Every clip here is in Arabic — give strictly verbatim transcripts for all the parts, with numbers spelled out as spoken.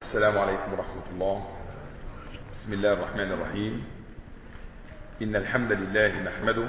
السلام عليكم ورحمة الله. بسم الله الرحمن الرحيم. إن الحمد لله نحمده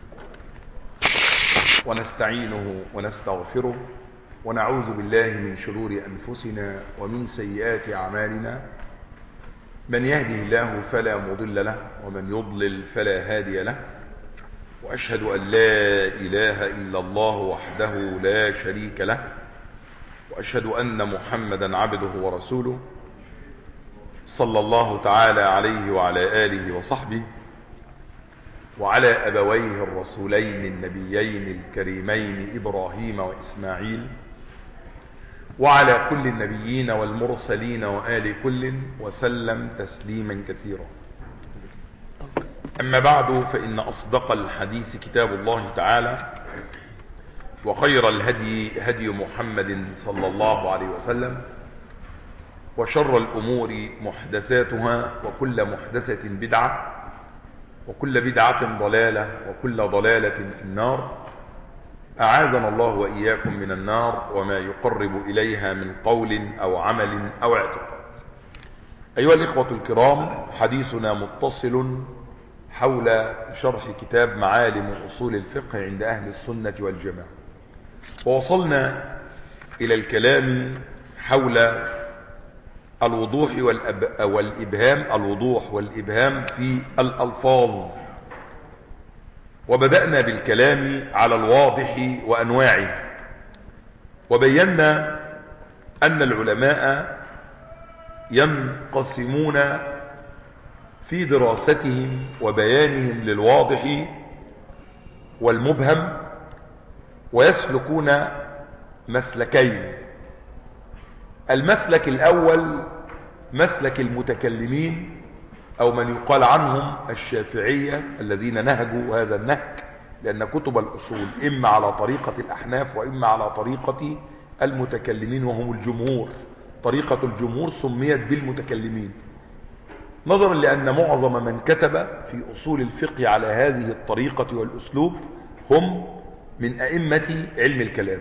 ونستعينه ونستغفره ونعوذ بالله من شرور أنفسنا ومن سيئات أعمالنا. من يهده الله فلا مضل له ومن يضلل فلا هادي له، وأشهد أن لا إله إلا الله وحده لا شريك له، وأشهد أن محمدا عبده ورسوله صلى الله تعالى عليه وعلى آله وصحبه وعلى أبويه الرسولين النبيين الكريمين إبراهيم وإسماعيل وعلى كل النبيين والمرسلين وآل كل وسلم تسليما كثيرا. أما بعد، فإن أصدق الحديث كتاب الله تعالى، وخير الهدي هدي محمد صلى الله عليه وسلم، وشر الأمور محدثاتها، وكل محدثة بدعة، وكل بدعة ضلالة، وكل ضلالة في النار. أعاذنا الله وإياكم من النار وما يقرب إليها من قول أو عمل أو اعتقاد. أيها الإخوة الكرام، حديثنا متصل حول شرح كتاب معالم أصول الفقه عند أهل السنة والجماعة، ووصلنا إلى الكلام حول الوضوح والإبهام الوضوح والإبهام في الألفاظ، وبدأنا بالكلام على الواضح وأنواعه، وبينا أن العلماء ينقسمون في دراستهم وبيانهم للواضح والمبهم، ويسلكون مسلكين. المسلك الأول مسلك المتكلمين، أو من يقال عنهم الشافعية الذين نهجوا هذا النهج، لأن كتب الأصول إما على طريقة الأحناف وإما على طريقة المتكلمين وهم الجمهور. طريقة الجمهور سميت بالمتكلمين نظرا لأن معظم من كتب في أصول الفقه على هذه الطريقة والأسلوب هم من أئمة علم الكلام.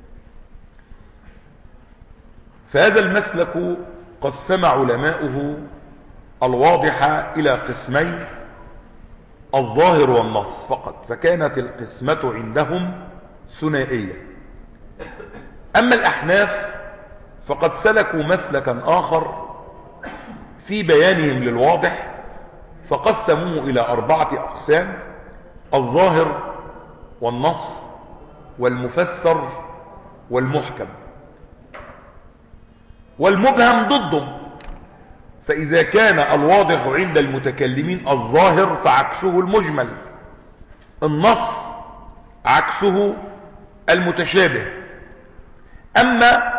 فهذا المسلك قسم علماؤه الواضح إلى قسمين: الظاهر والنص فقط، فكانت القسمة عندهم ثنائية. أما الأحناف فقد سلكوا مسلكا آخر في بيانهم للواضح، فقسموه إلى أربعة أقسام: الظاهر والنص والمفسر والمحكم. والمبهم ضده، فإذا كان الواضح عند المتكلمين الظاهر فعكسه المجمل، النص عكسه المتشابه. أما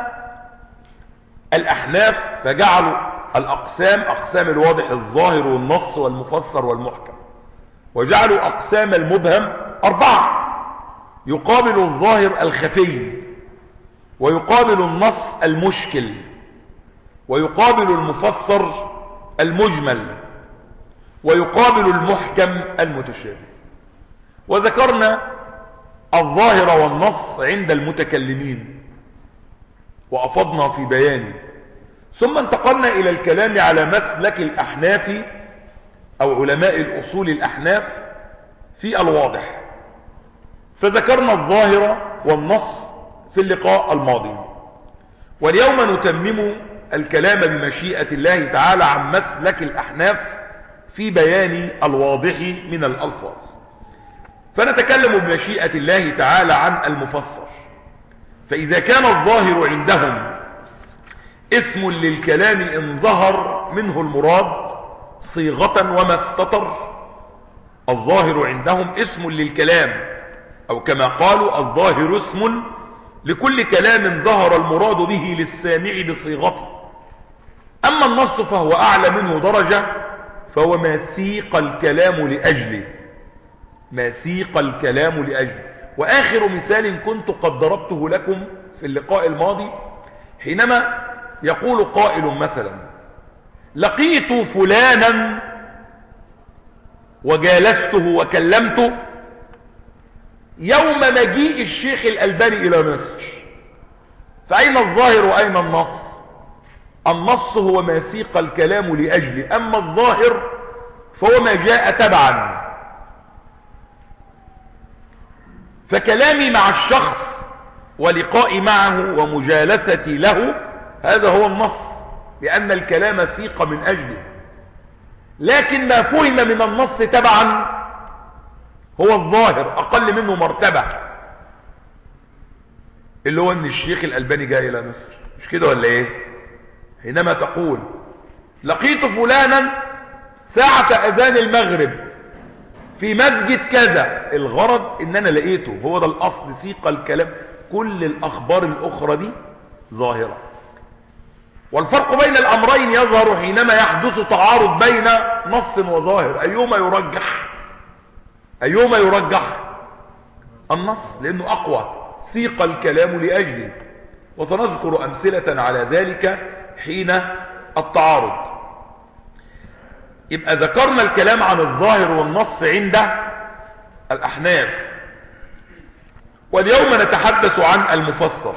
الأحناف فجعلوا الأقسام أقسام الواضح الظاهر والنص والمفسر والمحكم، وجعلوا أقسام المبهم أربعة: يقابل الظاهر الخفي، ويقابل النص المشكل، ويقابل المفسر المجمل، ويقابل المحكم المتشابه. وذكرنا الظاهر والنص عند المتكلمين وأفضنا في بيانه، ثم انتقلنا إلى الكلام على مسلك الأحناف أو علماء الأصول الأحناف في الواضح، فذكرنا الظاهر والنص في اللقاء الماضي. واليوم نتمم الكلام بمشيئة الله تعالى عن مسلك الأحناف في بيان الواضح من الألفاظ. فنتكلم بمشيئة الله تعالى عن المفسر. فإذا كان الظاهر عندهم اسم للكلام إن ظهر منه المراد صيغة وما استتر، الظاهر عندهم اسم للكلام، أو كما قالوا: الظاهر اسم لكل كلام ظهر المراد به للسامع بصيغته. أما النص فهو أعلى منه درجة، فهو ما سيق الكلام لأجله ما سيق الكلام لأجله وآخر مثال كنت قد ضربته لكم في اللقاء الماضي، حينما يقول قائل مثلا: لقيت فلانا وجالسته وكلمته يوم مجيء الشيخ الألباني إلى مصر. فأين الظاهر وأين النص؟ النص هو ما سيق الكلام لأجله، أما الظاهر فهو ما جاء تبعا. فكلامي مع الشخص ولقائي معه ومجالستي له هذا هو النص، لأن الكلام سيق من أجله. لكن ما فهم من النص تبعا هو الظاهر، أقل منه مرتبة، اللي هو ان الشيخ الألباني جاي إلى مصر، مش كده ولا ايه؟ حينما تقول لقيت فلانا ساعة أذان المغرب في مسجد كذا، الغرض ان انا لقيته، هو ده الأصل، سيق الكلام. كل الأخبار الأخرى دي ظاهرة. والفرق بين الأمرين يظهر حينما يحدث تعارض بين نص وظاهر. أيهما يرجح؟ أيهما يرجح؟ النص، لأنه أقوى، سيق الكلام لأجله. وسنذكر أمثلة على ذلك حين التعارض. يبقى ذكرنا الكلام عن الظاهر والنص عند الأحناف، واليوم نتحدث عن المفسر،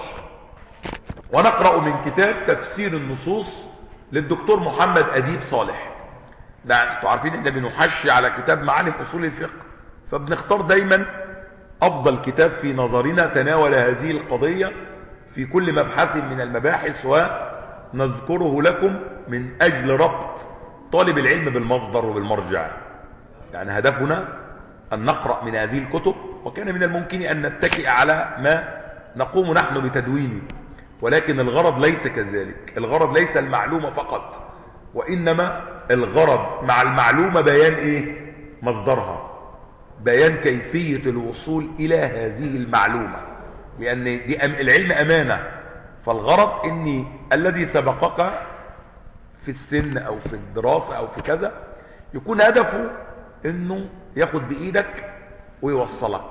ونقرأ من كتاب تفسير النصوص للدكتور محمد أديب صالح. ده انتوا عارفين احنا بنحشي على كتاب معالم أصول الفقه، فبنختار دايما أفضل كتاب في نظرنا تناول هذه القضية في كل مبحث من المباحث، ونذكره لكم من أجل ربط طالب العلم بالمصدر وبالمرجع. يعني هدفنا أن نقرأ من هذه الكتب، وكان من الممكن أن نتكئ على ما نقوم نحن بتدوينه، ولكن الغرض ليس كذلك. الغرض ليس المعلومة فقط، وإنما الغرض مع المعلومة بيان إيه؟ مصدرها، بيان كيفية الوصول إلى هذه المعلومة، لأن دي أم العلم أمانة. فالغرض إن الذي سبقك في السن أو في الدراسة أو في كذا يكون هدفه إنه ياخد بإيدك ويوصلك،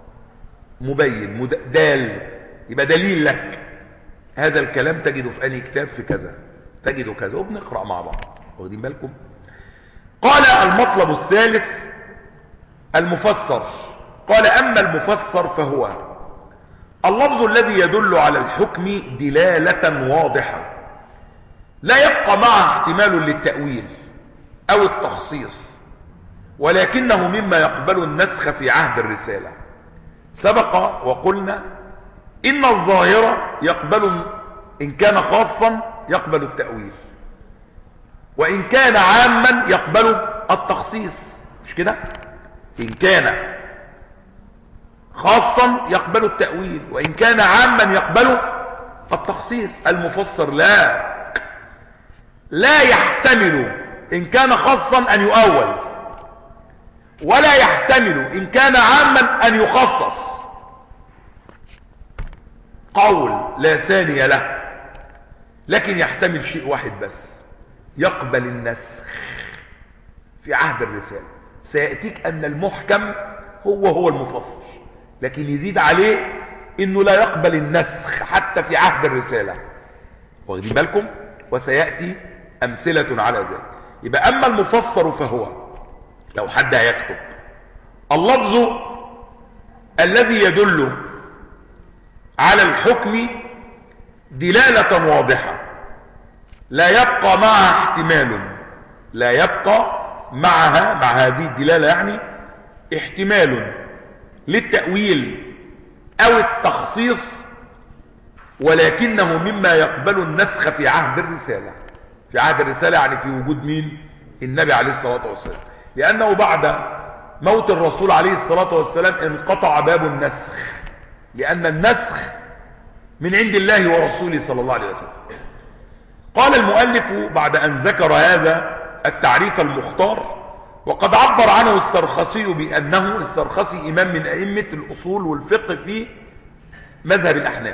مبين مد... دال، يبقى دليل لك. هذا الكلام تجده في أي كتاب في كذا، تجده كذا، وبنقرأ مع بعض. واخدين بالكم؟ قال المطلب الثالث المفسر. قال أما المفسر فهو اللفظ الذي يدل على الحكم دلالة واضحة لا يبقى معه احتمال للتأويل أو التخصيص، ولكنه مما يقبل النسخ في عهد الرسالة. سبق وقلنا إن الظاهر يقبل، إن كان خاصا يقبل التأويل، وإن كان عاما يقبل التخصيص، مش كده؟ إن كان خاصا يقبل التأويل، وإن كان عاما يقبل التخصيص. المفسر لا لا يحتمل إن كان خاصا أن يؤول، ولا يحتمل إن كان عاما أن يخصص. قول لا ثاني له، لكن يحتمل شيء واحد بس، يقبل النسخ في عهد الرسالة. سيأتيك أن المحكم هو هو المفسر، لكن يزيد عليه إنه لا يقبل النسخ حتى في عهد الرسالة. واخدين بالكم؟ وسيأتي أمثلة على ذلك. يبقى أما المفسر فهو، لو حد هيكتب، اللفظ الذي يدل على الحكم دلالة واضحة لا يبقى معها احتمال، لا يبقى معها مع هذه الدلالة يعني احتمال للتأويل أو التخصيص، ولكنه مما يقبل النسخ في عهد الرسالة. في عهد الرسالة يعني في وجود مين؟ النبي عليه الصلاة والسلام، لأنه بعد موت الرسول عليه الصلاة والسلام انقطع باب النسخ، لأن النسخ من عند الله ورسوله صلى الله عليه وسلم. قال المؤلف بعد أن ذكر هذا التعريف المختار، وقد عبر عنه السرخسي بأنه، السرخسي إمام من أئمة الأصول والفقه في مذهب الأحناف،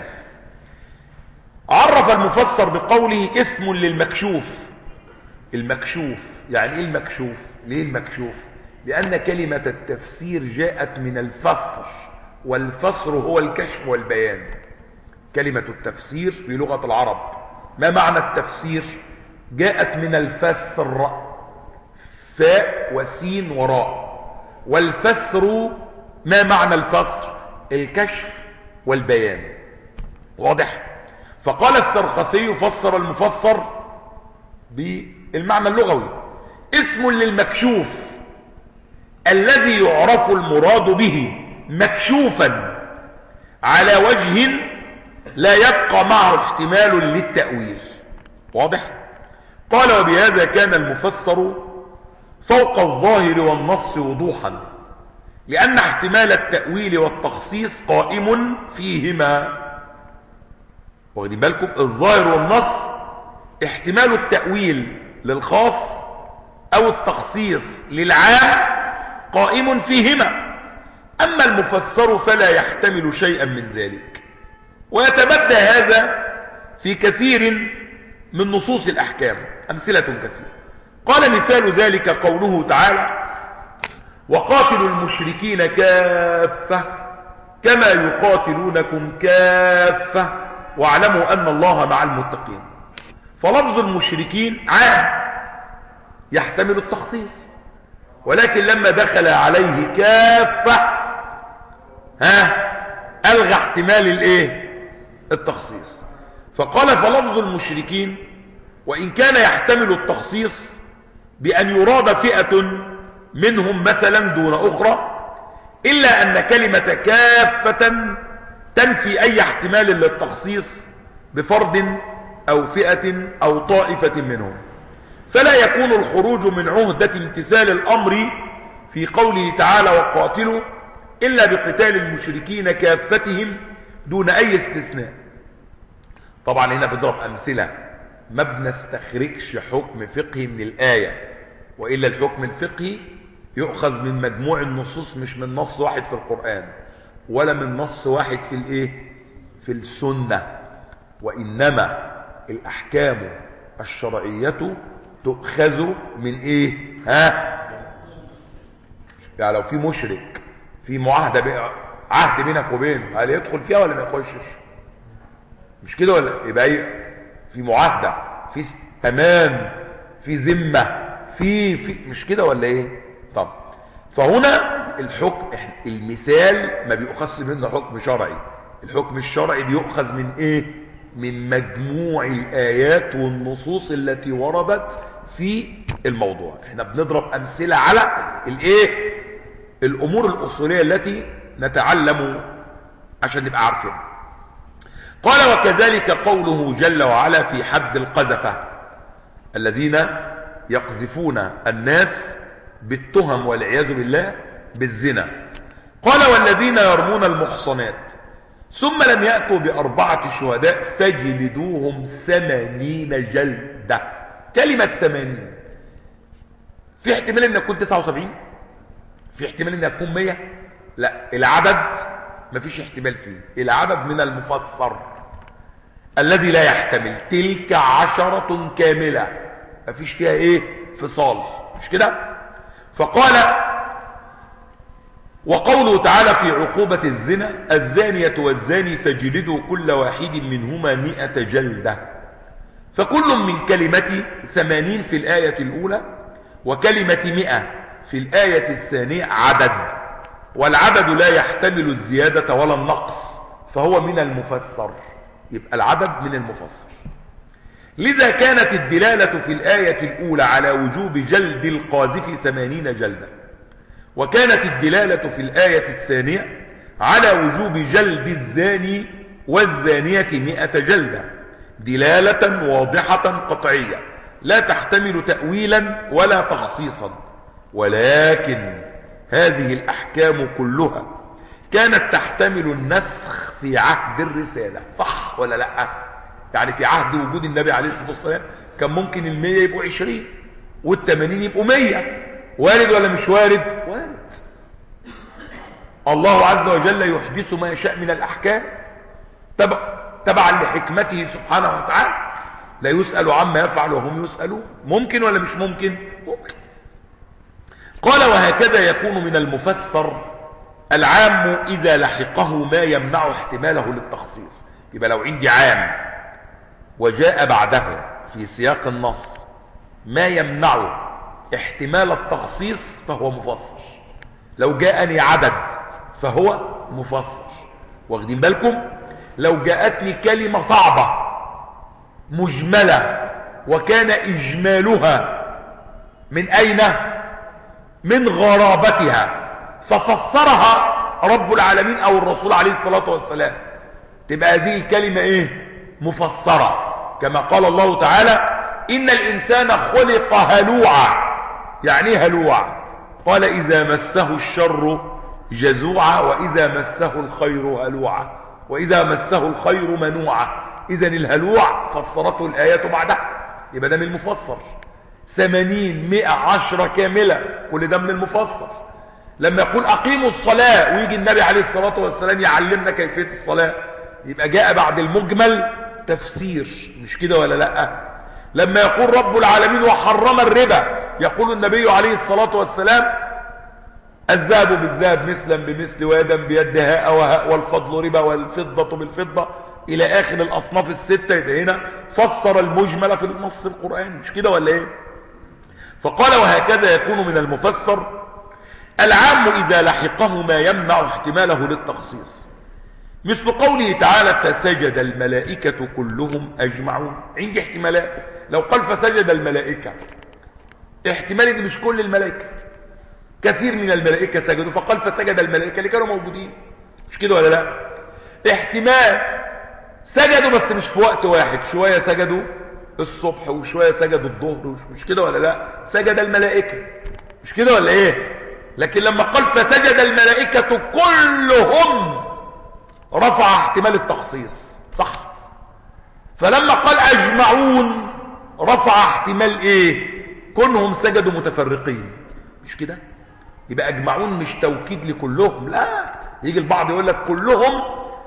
عرف المفسر بقوله اسم للمكشوف. المكشوف يعني ايه المكشوف؟ ليه المكشوف؟ لأن كلمة التفسير جاءت من الفسر، والفسر هو الكشف والبيان. كلمة التفسير في لغة العرب ما معنى التفسير؟ جاءت من الفسر، فاء وسين وراء، والفسر ما معنى الفسر؟ الكشف والبيان. واضح؟ فقال السرخسي فسر المفسر بالمعنى اللغوي، اسم للمكشوف الذي يعرف المراد به مكشوفا على وجه لا يبقى معه احتمال للتأويل. واضح؟ قال وبهذا كان المفسر فوق الظاهر والنص وضوحا، لأن احتمال التأويل والتخصيص قائم فيهما. واخدين بالكم؟ الظاهر والنص احتمال التأويل للخاص أو التخصيص للعام قائم فيهما، أما المفسر فلا يحتمل شيئا من ذلك. ويتبدى هذا في كثير من نصوص الأحكام، أمثلة كثيرة. قال مثال ذلك قوله تعالى وقاتلوا المشركين كافة كما يقاتلونكم كافة واعلموا أن الله مع المتقين. فلفظ المشركين عام يحتمل التخصيص، ولكن لما دخل عليه كافة ها ألغى احتمال الايه التخصيص. فقال فلفظ المشركين وإن كان يحتمل التخصيص بأن يراد فئة منهم مثلا دون أخرى، إلا أن كلمة كافة تنفي أي احتمال للتخصيص بفرد أو فئة أو طائفة منهم، فلا يكون الخروج من عهدة امتثال الأمر في قوله تعالى وقاتلوا إلا بقتال المشركين كافتهم دون أي استثناء. طبعا هنا بضرب أمثلة، ما بنستخرجش حكم فقهي من الآية، وإلا الحكم الفقهي يؤخذ من مجموع النصوص، مش من نص واحد في القرآن ولا من نص واحد في الايه في السنة، وإنما الأحكام الشرعية تؤخذ من ايه ها يعني لو في مشرك في معاهدة بقى عهد بينك وبينه، هل يدخل فيها ولا ما يخشش؟ مش كده ولا يبقى ايه؟ في معاهدة، في امان، في ذمة، في في مش كده ولا ايه؟ طب فهنا الحكم المثال ما بيؤخذ منه حكم شرعي، الحكم الشرعي بيؤخذ من ايه؟ من مجموع الآيات والنصوص التي وردت في الموضوع. احنا بنضرب أمثلة على الايه الأمور الأصولية التي نتعلم عشان نبقى عارفين. قال وكذلك قوله جل وعلا في حد القذفة الذين يقذفون الناس بالتهم والعياذ بالله بالزنا. قال والذين يرمون المحصنات ثم لم يأتوا بأربعة شهداء فاجلدوهم ثمانين جلدة. كلمة ثمانين في احتمال ان يكون تسعة وسبعين، في احتمال ان يكون مية، لا العدد مفيش احتمال فيه، العدد من المفسر الذي لا يحتمل. تلك عشرة كاملة مفيش فيها ايه فصال، مش كده؟ فقال وقوله تعالى في عقوبة الزنا الزانية والزاني فاجلدوا كل واحد منهما مئة جلدة. فكل من كلمة ثمانين في الآية الأولى وكلمة مئة في الآية الثانية عدد، والعدد لا يحتمل الزيادة ولا النقص، فهو من المفسر، يبقى العدد من المفسر. لذا كانت الدلالة في الآية الأولى على وجوب جلد القاذف ثمانين جلدة، وكانت الدلالة في الآية الثانية على وجوب جلد الزاني والزانية مئة جلدة، دلالة واضحة قطعية لا تحتمل تأويلا ولا تخصيصا. ولكن هذه الأحكام كلها كانت تحتمل النسخ في عهد الرسالة، صح ولا لا؟ يعني في عهد وجود النبي عليه الصلاة والسلام كان ممكن المية يبقوا عشرين والتمانين يبقوا مية. وارد ولا مش وارد؟ وارد. الله عز وجل يحدث ما يشاء من الأحكام تبع تبعا لحكمته سبحانه وتعالى، لا يسأل عما يفعل وهم يسألون. ممكن ولا مش ممكن؟ ممكن. قال وهكذا يكون من المفسر العام إذا لحقه ما يمنع احتماله للتخصيص. يبقى لو عندي عام وجاء بعده في سياق النص ما يمنع احتمال التخصيص فهو مفسر. لو جاءني عدد فهو مفسر. واخدين بالكم؟ لو جاءتني كلمة صعبة مجملة وكان إجمالها من أين؟ من غرابتها، ففسرها رب العالمين أو الرسول عليه الصلاة والسلام، تبقى هذه الكلمة إيه؟ مفسرة، كما قال الله تعالى إن الإنسان خلق هلوعا. يعني ايه هلوع؟ قال إذا مسه الشر جزوعا وإذا مسه الخير هلوعا وإذا مسه الخير منوعا. إذن الهلوع فسرته الآيات بعدها، يبقى ده من المفسر. ثمانين مئة عشرة كاملة، كل ده من المفسر. لما يقول أقيموا الصلاة ويجي النبي عليه الصلاة والسلام يعلمنا كيفية الصلاة، يبقى جاء بعد المجمل تفسير، مش كده ولا لأ؟ لما يقول رب العالمين وحرم الربا، يقول النبي عليه الصلاة والسلام الذهب بالذهب مثلا بمثل ويدا بيد هاء وهاء والفضل ربا والفضة بالفضة إلى آخر الأصناف الستة. يبقى هنا فسر المجمل في النص القرآني، مش كده ولا إيه؟ فقال وهكذا يكون من المفسر العام إذا لحقه ما يمنع احتماله للتخصيص، مثل قوله تعالى فسجد الملائكة كلهم أجمعون. عندي احتمالات، لو قال فسجد الملائكة احتمال ان مش كل الملائكة، كثير من الملائكة سجدوا، فقال فسجد الملائكة اللي كانوا موجودين، مش كده ولا لا؟ احتمال سجدوا بس مش في وقت واحد، شوية سجدوا الصبح وشوية سجدوا الظهر، مش كده ولا لا؟ سجد الملائكة، مش كده ولا ايه؟ لكن لما قال فسجد الملائكة كلهم رفع احتمال التخصيص، صح؟ فلما قال اجمعون رفع احتمال ايه؟ كونهم سجدوا متفرقين، مش كده؟ يبقى اجمعون مش توكيد لكلهم، لا. يجي البعض يقول لك كلهم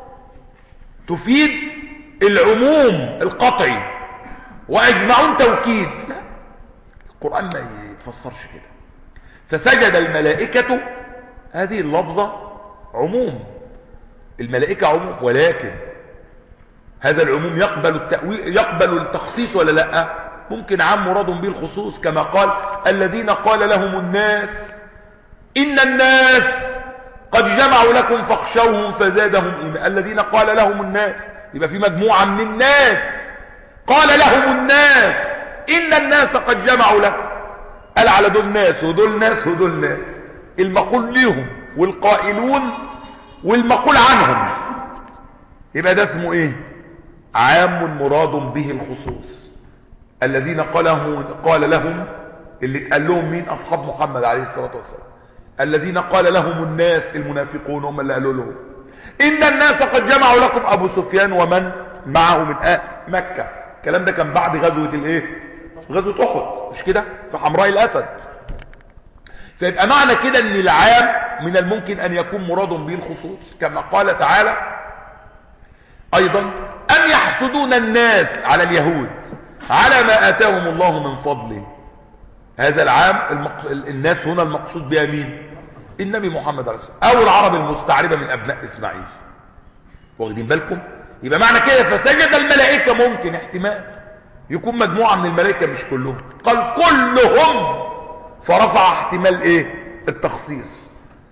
تفيد العموم القطعي واجمعون توكيد، لا، القرآن ما يتفسرش كده. فسجد الملائكة هذه اللفظة عموم، الملائكة عموم، ولكن هذا العموم يقبل التأويل، يقبل التخصيص ولا لا؟ ممكن عام مراد به الخصوص، كما قال الذين قال لهم الناس إن الناس قد جمعوا لكم فاخشوهم فزادهم إيمانا. الذين قال لهم الناس، يبقى في مجموعة من الناس قال لهم الناس إن الناس قد جمعوا لكم، قال على دول ناس ودول ناس ودول ناس، المقول لهم والقائلون والمقول عنهم، يبقى ده اسمه ايه؟ عام مراد به الخصوص. الذين قالهم قال لهم، اللي اتقال لهم مين؟ اصحاب محمد عليه الصلاة والسلام. الذين قال لهم الناس المنافقون هم اللي قالوا لهم ان الناس قد جمعوا لكم، ابو سفيان ومن معه من اهل مكة. الكلام ده كان بعد غزوة الايه؟ غزوة احد، مش كده؟ في حمراء الاسد. فيبقى معنى كده ان العام من الممكن ان يكون مراد به الخصوص، كما قال تعالى ايضا ام يحسدون الناس على اليهود على ما اتاهم الله من فضله. هذا العام المق... الناس هنا المقصود بها مين؟ النبي محمد عليه الصلاة والسلام، او العرب المستعربة من ابناء اسماعيل. واخدين بالكم؟ يبقى معنى كده فسجد الملائكة ممكن احتمال يكون مجموعة من الملائكة مش كلهم، قال كلهم فرفع احتمال ايه؟ التخصيص.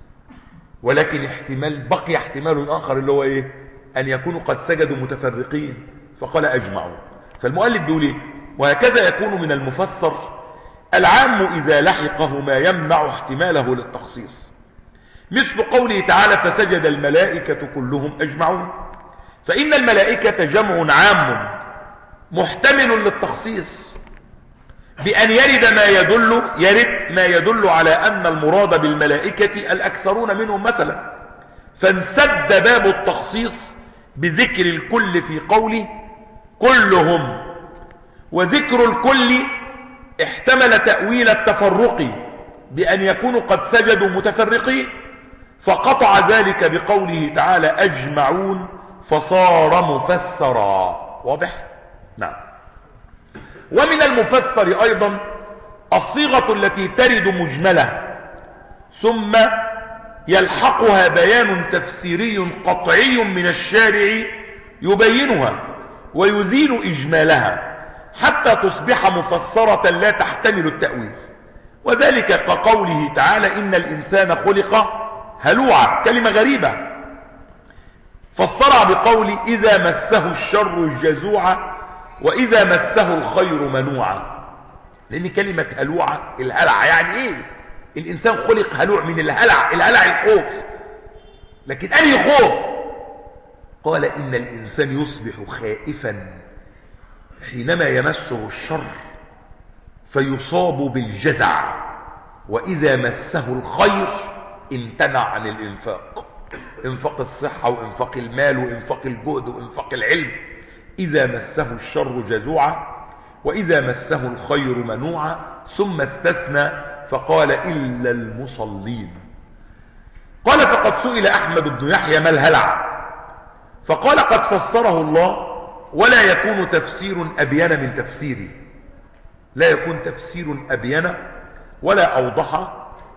ولكن احتمال بقي احتمال اخر اللي هو ايه؟ ان يكونوا قد سجدوا متفرقين فقال اجمعوا. فالمؤلف بيقول ايه؟ وهكذا يكون من المفسر العام اذا لحقه ما يمنع احتماله للتخصيص، مثل قوله تعالى فسجد الملائكة كلهم اجمعون. فان الملائكة جمع عام محتمل للتخصيص بأن يرد ما يدل يرد ما يدل على أن المراد بالملائكة الأكثرون منهم مثلا، فانسد باب التخصيص بذكر الكل في قوله كلهم. وذكر الكل احتمل تأويل التفرق بأن يكونوا قد سجدوا متفرقين، فقطع ذلك بقوله تعالى أجمعون فصار مفسرا. واضح؟ نعم. ومن المفسر أيضا الصيغة التي ترد مجملة ثم يلحقها بيان تفسيري قطعي من الشارع يبينها ويزيل إجمالها حتى تصبح مفسرة لا تحتمل التأويل. وذلك كقوله تعالى إن الإنسان خلق هلوعا، كلمة غريبة، فسرها بقول إذا مسه الشر جزوعا وإذا مسه الخير منوعا. لأن كلمة هلوعة، الهلع يعني إيه؟ الإنسان خلق هلوع من الهلع. الهلع الخوف، لكن أي خوف؟ قال إن الإنسان يصبح خائفا حينما يمسه الشر فيصاب بالجزع، وإذا مسه الخير امتنع عن الإنفاق، انفاق الصحة وانفاق المال وانفاق الجهد وانفاق العلم. إذا مسه الشر جزوعا وإذا مسه الخير منوعا. ثم استثنى فقال إلا المصلين. قال فقد سئل أحمد بن يحيى ما الهلع؟ فقال قد فسره الله ولا يكون تفسير أبين من تفسيري. لا يكون تفسير أبين ولا أوضح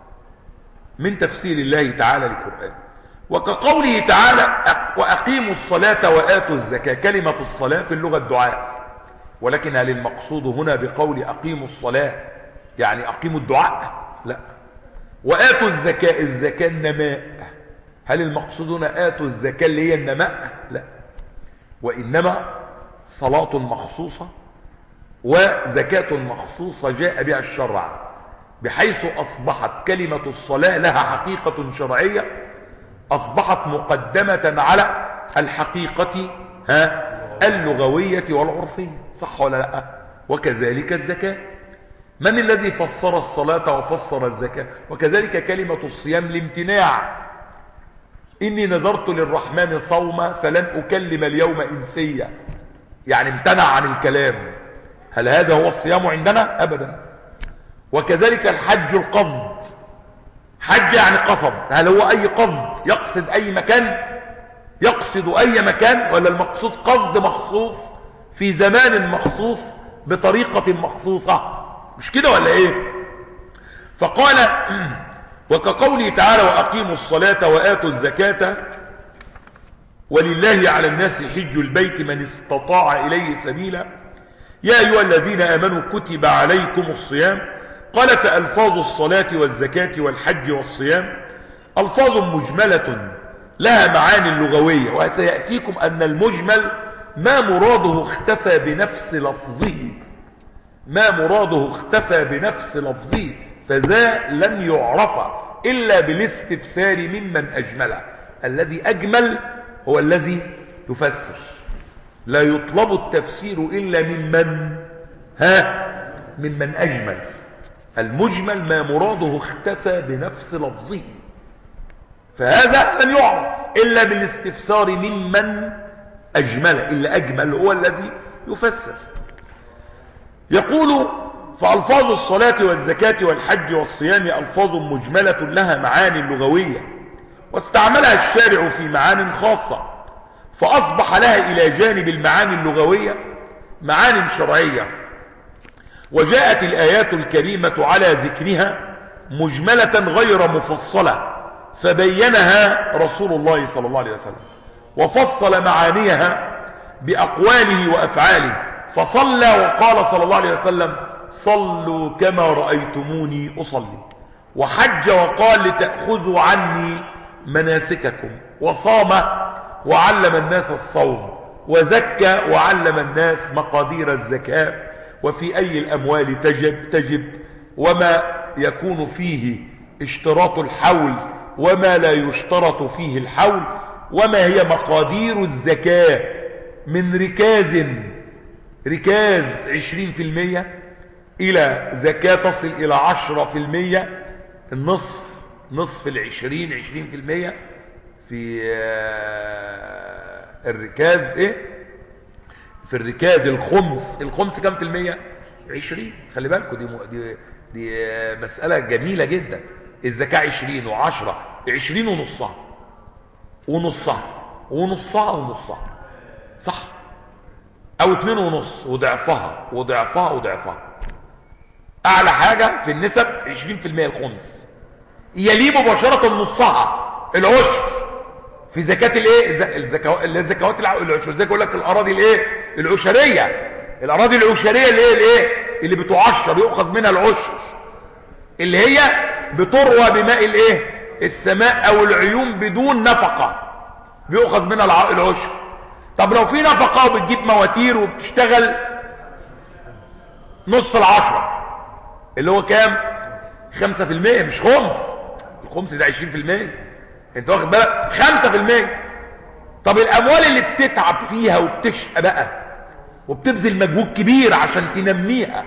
من تفسير الله تعالى للقرآن. وكقوله تعالى وأقيموا الصلاة وآتوا الزكاة. كلمة الصلاة في اللغة الدعاء، ولكن هل المقصود هنا بقول أقيموا الصلاة يعني أقيموا الدعاء؟ لا. وآتوا الزكاة، الزكاة النماء. هل المقصود هنا آتوا الزكاة اللي هي النماء؟ لا، وإنما صلاة مخصوصة وزكاة مخصوصة جاء بها الشرع، بحيث أصبحت كلمة الصلاة لها حقيقة شرعية أصبحت مقدمة على الحقيقة ها اللغوية والعرفية. صح ولا لا؟ وكذلك الزكاة. من الذي فسر الصلاة وفسر الزكاة؟ وكذلك كلمة الصيام الامتناع. إني نذرت للرحمن صوما فلن أكلم اليوم إنسيا، يعني امتنع عن الكلام. هل هذا هو الصيام عندنا؟ أبدا. وكذلك الحج القصد. حج يعني قصد. هل هو أي قصد يقصد أي مكان؟ يقصد أي مكان، ولا المقصود قصد مخصوص في زمان مخصوص بطريقة مخصوصة؟ مش كده ولا إيه؟ فقال وكقوله تعالى وأقيموا الصلاة وآتوا الزكاة ولله على الناس حج البيت من استطاع إليه سبيلا يا أيها الذين آمنوا كتب عليكم الصيام. قال فألفاظ الصلاة والزكاة والحج والصيام ألفاظ مجملة لها معاني لغوية، وسيأتيكم أن المجمل ما مراده اختفى بنفس لفظه، ما مراده اختفى بنفس لفظه، فذا لن يعرف إلا بالاستفسار ممن أجمله. الذي أجمل هو الذي يفسر. لا يطلب التفسير إلا ممن ها ممن أجمل. المجمل ما مراده اختفى بنفس لفظه، فهذا لن يعرف إلا بالاستفسار ممن أجمل. إلا أجمل هو الذي يفسر. يقول فألفاظ الصلاة والزكاة والحج والصيام ألفاظ مجملة لها معاني لغوية، واستعملها الشارع في معان خاصة، فأصبح لها إلى جانب المعاني اللغوية معان شرعية. وجاءت الآيات الكريمة على ذكرها مجملة غير مفصلة، فبينها رسول الله صلى الله عليه وسلم وفصل معانيها بأقواله وأفعاله، فصلى وقال صلى الله عليه وسلم صلوا كما رأيتموني أصلي، وحج وقال لتأخذوا عني مناسككم، وصام وعلم الناس الصوم، وزكى وعلم الناس مقادير الزكاة، وفي أي الأموال تجب تجب، وما يكون فيه اشتراط الحول وما لا يشترط فيه الحول، وما هي مقادير الزكاة من ركاز ركاز عشرين في المية إلى زكاة تصل إلى عشرة في المية، النصف نصف العشرين عشرين في المية في الركاز إيه في الركاز الخمس. الخمس كم في المية؟ عشرين. خلي بالكم دي, دي, دي مسألة جميلة جدا. الزكاة عشرين وعشرة، عشرين ونصها ونصها ونصها ونصها، صح؟ او اتنين ونص وضعفها وضعفها وضعفها. اعلى حاجة في النسب عشرين في المية الخمس، يلي مباشرة نصها العشر في زكاة الايه الزكوات الزكوات العشر. زي يقول لك الاراضي الايه العشرية، الاراضي العشرية اللي هي الايه اللي بتعشر يؤخذ منها العشر، اللي هي بتروى بماء الايه السماء او العيون بدون نفقة بيؤخذ منها العشر. طب لو في نفقة وبتجيب مواتير وبتشتغل نص العشرة اللي هو كام؟ خمسة في المية، مش خمس. الخمس ده عشرين في المية، انت واخد بالك؟ خمسة في المية. طب الاموال اللي بتتعب فيها وبتشقى بقى وبتبذل مجهود كبير عشان تنميها،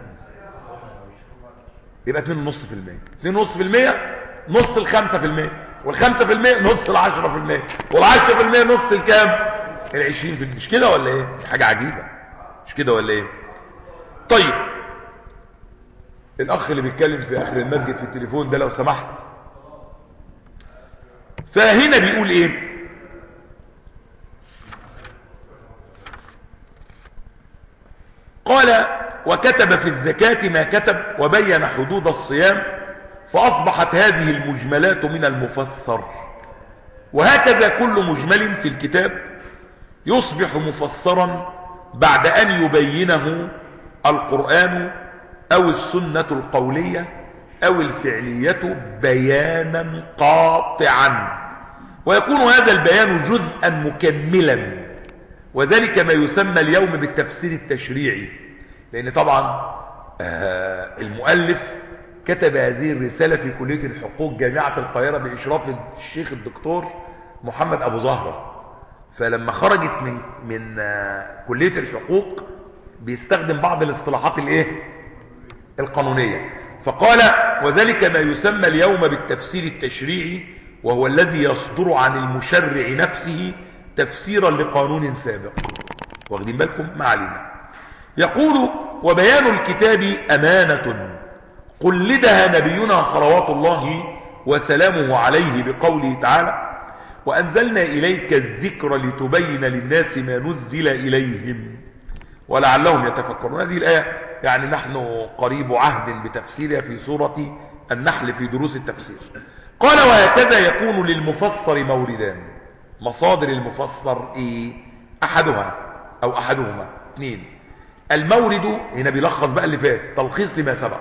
يبقى اتنين ونص في المية. اتنين ونص في المية نص الخمسة في المية، والخمسة في المية نص العشرة في المية، والعشرة في المية نص الكام؟ العشرين في المية. مش كده ولا ايه؟ حاجة عجيبة، مش كده ولا ايه؟ طيب الاخ اللي بيتكلم في اخر المسجد في التليفون ده لو سمحت، فهنا بيقول ايه؟ قال وكتب في الزكاة ما كتب وبين حدود الصيام، فأصبحت هذه المجملات من المفسر. وهكذا كل مجمل في الكتاب يصبح مفسرا بعد أن يبينه القرآن أو السنة القولية أو الفعلية بيانا قاطعا، ويكون هذا البيان جزءا مكملا، وذلك ما يسمى اليوم بالتفسير التشريعي. لأن طبعا آه المؤلف كتب هذه الرسالة في كلية الحقوق جامعة القاهرة بإشراف الشيخ الدكتور محمد أبو زهرة، فلما خرجت من من آه كلية الحقوق بيستخدم بعض الاصطلاحات الايه القانونية، فقال وذلك ما يسمى اليوم بالتفسير التشريعي، وهو الذي يصدر عن المشرع نفسه تفسيرا لقانون سابق. واخدين بالكم؟ ما علينا. يقول وبيان الكتاب أمانة قلدها نبينا صلوات الله وسلامه عليه بقوله تعالى وأنزلنا إليك الذكر لتبين للناس ما نزل إليهم ولعلهم يتفكرون. هذه الآية يعني نحن قريب عهد بتفسيرها في سورة النحل في دروس التفسير. قال وهكذا يكون للمفسر موردان. مصادر المفسر ايه؟ احدها او احدهما اثنين. المورد هنا بيلخص بقى اللي فات، تلخيص لما سبق.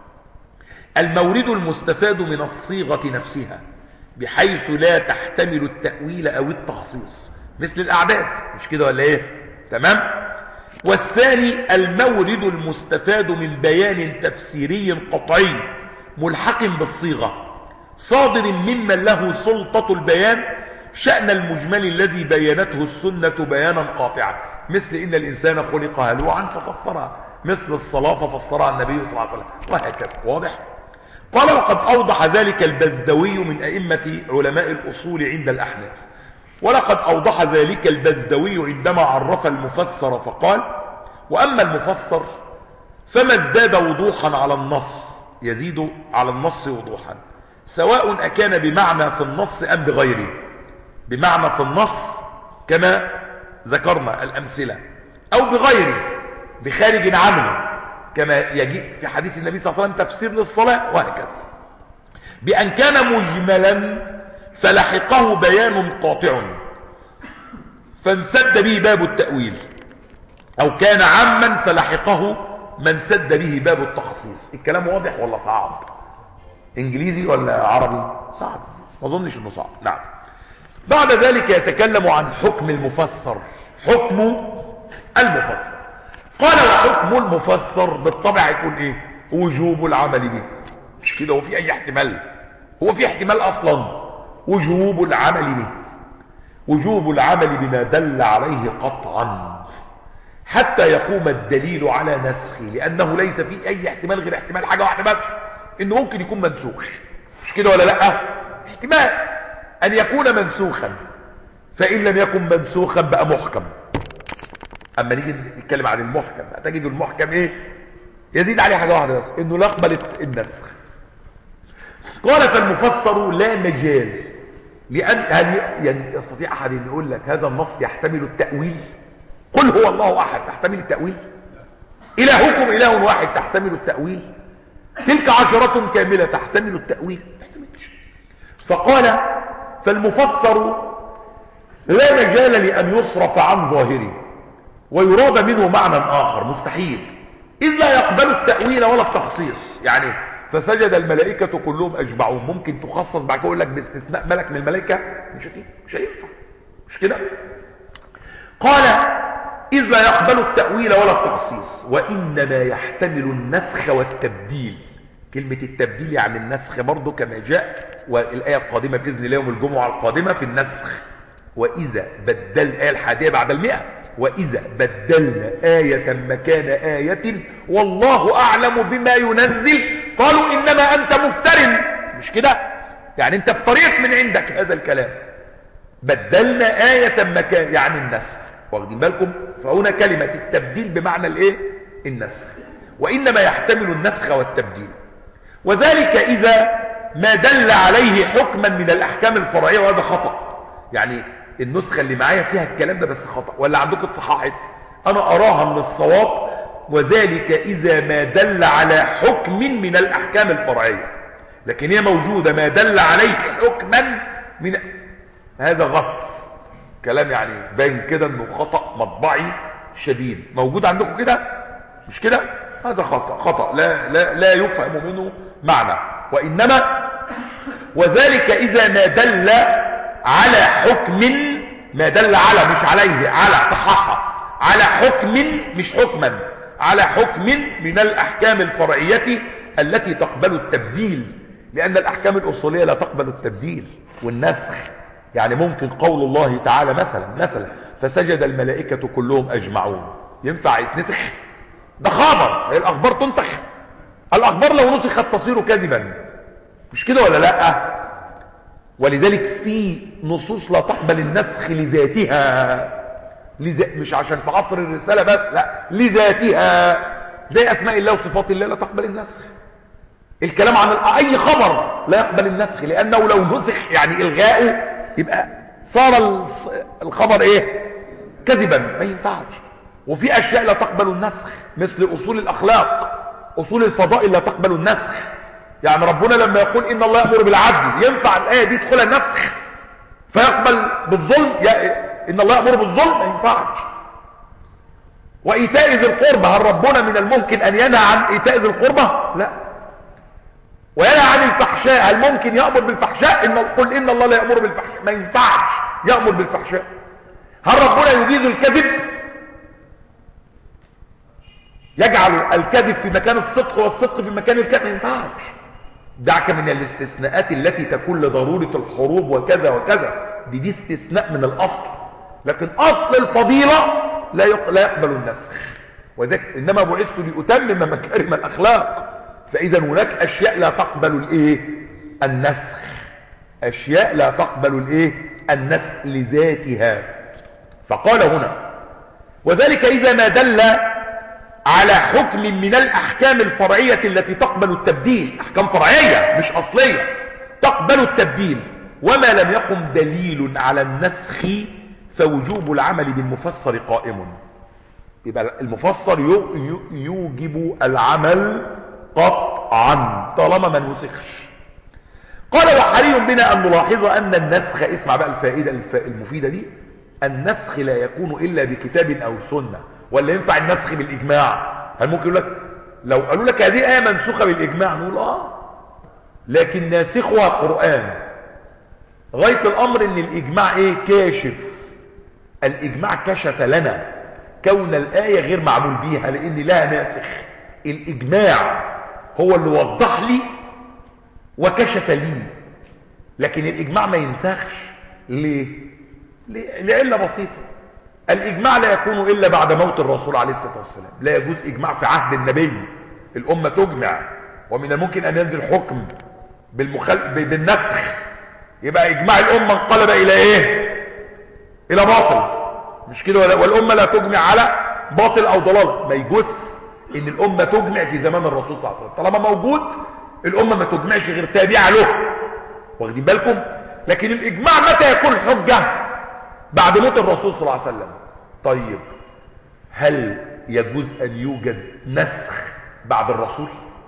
المورد المستفاد من الصيغة نفسها بحيث لا تحتمل التأويل او التخصيص، مثل الاعداد، مش كده ولا ايه؟ تمام. والثاني المورد المستفاد من بيان تفسيري قطعي ملحق بالصيغة صادر ممن له سلطة البيان شأن المجمل الذي بينته السنة بيانا قاطعا، مثل إن الإنسان خلق هلوعا ففسرها، مثل الصلاة ففسرها النبي صلى الله عليه وسلم، وهكذا. واضح؟ قال وقد أوضح ذلك البزدوي من أئمة علماء الأصول عند الأحناف. ولقد أوضح ذلك البزدوي عندما عرف المفسر فقال وأما المفسر فما ازداد وضوحا على النص يزيد على النص وضوحا، سواء أكان بمعنى في النص أم بغيره. بمعنى في النص كما ذكرنا الأمثلة، أو بغيره بخارج عنه كما يجيء في حديث النبي صلى الله عليه وسلم تفسير للصلاة، وهكذا. بأن كان مجملا فلحقه بيان قاطع فانسد به باب التأويل، أو كان عاما فلحقه من سد به باب التخصيص. الكلام واضح ولا صعب؟ انجليزي ولا عربي؟ صعب، ما اظنش انه صعب. نعم. بعد ذلك يتكلم عن حكم المفسر. حكم المفسر قال وحكم المفسر بالطبع يكون ايه؟ وجوب العمل به. مش كده؟ هو في اي احتمال؟ هو في احتمال اصلا؟ وجوب العمل به، وجوب العمل بما دل عليه قطعا حتى يقوم الدليل على نسخه، لانه ليس في اي احتمال غير احتمال حاجة واحدة بس، انه ممكن يكون منسوخ. مش كده ولا لا؟ احتمال ان يكون منسوخا، فان لم يكن منسوخا بقى محكم. اما نيجي نتكلم عن المحكم تجد المحكم ايه؟ يزيد عليه حاجة واحدة بس، انه لا يقبل النسخ. قال فالمفسر لا مجال، لان هل يستطيع احد ان يقول لك هذا النص يحتمل التأويل؟ قل هو الله احد تحتمل التأويل؟ الهكم اله واحد تحتمل التأويل؟ تلك عشرة كاملة تحتمل التأويل؟ فقال فالمفسر لا مجال لأن يصرف عن ظاهره ويراد منه معنى آخر، مستحيل، إذ لا يقبل التأويل ولا التخصيص. يعني فسجد الملائكة كلهم أجمعون، ممكن تخصص بعد كده يقول لك باستثناء ملك من الملائكة، مش مش هينفع، مش كده؟ قال إذا يقبل التأويل ولا التخصيص، وإنما يحتمل النسخ والتبديل. كلمة التبديل يعني النسخ برضو كما جاء، والآية القادمة بإذن الله يوم الجمعة القادمة في النسخ. وإذا بدل الآية الحادية بعد المئة، وإذا بدلنا آية مكان آية والله أعلم بما ينزل قالوا إنما أنت مفتر. مش كده؟ يعني أنت افتريت من عندك هذا الكلام. بدلنا آية مكان يعني النسخ، واخدين بالكم؟ فهنا كلمة التبديل بمعنى الايه؟ النسخ. وإنما يحتمل النسخ والتبديل، وذلك إذا ما دل عليه حكما من الأحكام الفرعية، وهذا خطأ. يعني النسخة اللي معايا فيها الكلام ده بس خطأ، ولا عندكم اتصححت؟ أنا أراها من الصواب، وذلك إذا ما دل على حكم من الأحكام الفرعية. لكن هي موجودة ما دل عليه حكما من، هذا غث كلام يعني باين كده انه خطأ مطبعي شديد. موجود عندكم كده؟ مش كده؟ هذا خطأ خطأ لا, لا, لا يفهم منه معنى. وإنما وذلك إذا ما دل على حكم، ما دل على مش عليه، على صححها، على حكم مش حكما، على حكم من الأحكام الفرعية التي تقبل التبديل، لأن الأحكام الأصولية لا تقبل التبديل والنسخ. يعني ممكن قول الله تعالى مثلا مثلا فسجد الملائكة كلهم أجمعون، ينفع يتنسخ؟ ده خبر، الأخبار تنسخ؟ الأخبار لو نسخت تصير كذبا، مش كده ولا لا؟ ولذلك في نصوص لا تقبل النسخ لذاتها، لذا... مش عشان في عصر الرسالة بس، لا لذاتها، زي أسماء الله وصفات الله لا تقبل النسخ. الكلام عن أي خبر لا يقبل النسخ، لأنه لو نسخ يعني إلغاؤه يبقى صار الخبر إيه؟ كذبا، ما ينفعش. وفي أشياء لا تقبل النسخ، مثل أصول الأخلاق، أصول الفضائل لا تقبل النسخ. يعني ربنا لما يقول إن الله يأمر بالعدل، ينفع الآية دي تدخلها النسخ فيقبل بالظلم؟ إن الله يأمر بالظلم، ما ينفعش. وإيتاء ذي القربى، هل ربنا من الممكن أن ينهى عن إيتاء ذي القربى؟ لا. وينهى عن الفحشاء، هل ممكن يأمر بالفحشاء؟ إن قل إن الله لا يأمر بالفحشاء، ما ينفعش يأمر بالفحشاء. هل ربنا يجيز الكذب؟ يجعل الكذب في مكان الصدق والصدق في مكان الكذب؟ ما ينفعش. دعك من الاستثناءات التي تكون لضرورة الحروب وكذا وكذا، دي دي استثناء من الأصل، لكن أصل الفضيلة لا لا يقبل النسخ. وذلك إنما بعثت لأتمم مكارم الأخلاق. فإذا هناك أشياء لا تقبل الإيه؟ النسخ، أشياء لا تقبل الإيه؟ النسخ لذاتها. فقال هنا وذلك إذا ما دل على حكم من الأحكام الفرعية التي تقبل التبديل، أحكام فرعية مش أصلية تقبل التبديل، وما لم يقم دليل على النسخ فوجوب العمل بالمفسر قائم. يبقى المفسر يوجب العمل قطعا طالما ما نسخش. قال وحري بنا أن نلاحظ أن النسخ، اسمع بقى الفائدة المفيدة دي، النسخ لا يكون إلا بكتاب أو سنة. ولا ينفع النسخ بالإجماع؟ هل ممكن يقول لك لو قالوا لك هذه آية منسوخة بالإجماع نقول آه، لكن ناسخها قرآن. غاية الأمر إن الإجماع إيه؟ كاشف. الإجماع كشف لنا كون الآية غير معمول بيها لأن لها ناسخ. الإجماع هو اللي وضح لي وكشف لي، لكن الإجماع ما ينسخش. ليه؟ لعلة بسيطة، الإجماع لا يكون إلا بعد موت الرسول عليه الصلاة والسلام. لا يجوز إجماع في عهد النبي، الأمة تجمع ومن الممكن أن ينزل حكم بالمخل... بالنسخ، يبقى إجماع الأمة انقلب إلى إيه؟ إلى باطل، مش كده؟ والأمة لا تجمع على باطل أو ضلال. ما يجوز إن الأمة تجمع في زمان الرسول صلى الله عليه وسلم، طالما موجود الأمة ما تجمعش غير تابعة له، واخدين بالكم؟ لكن الإجماع متى يكون حجة؟ بعد موت الرسول صلى الله عليه وسلم. طيب هل يجوز أن يوجد نسخ بعد الرسول؟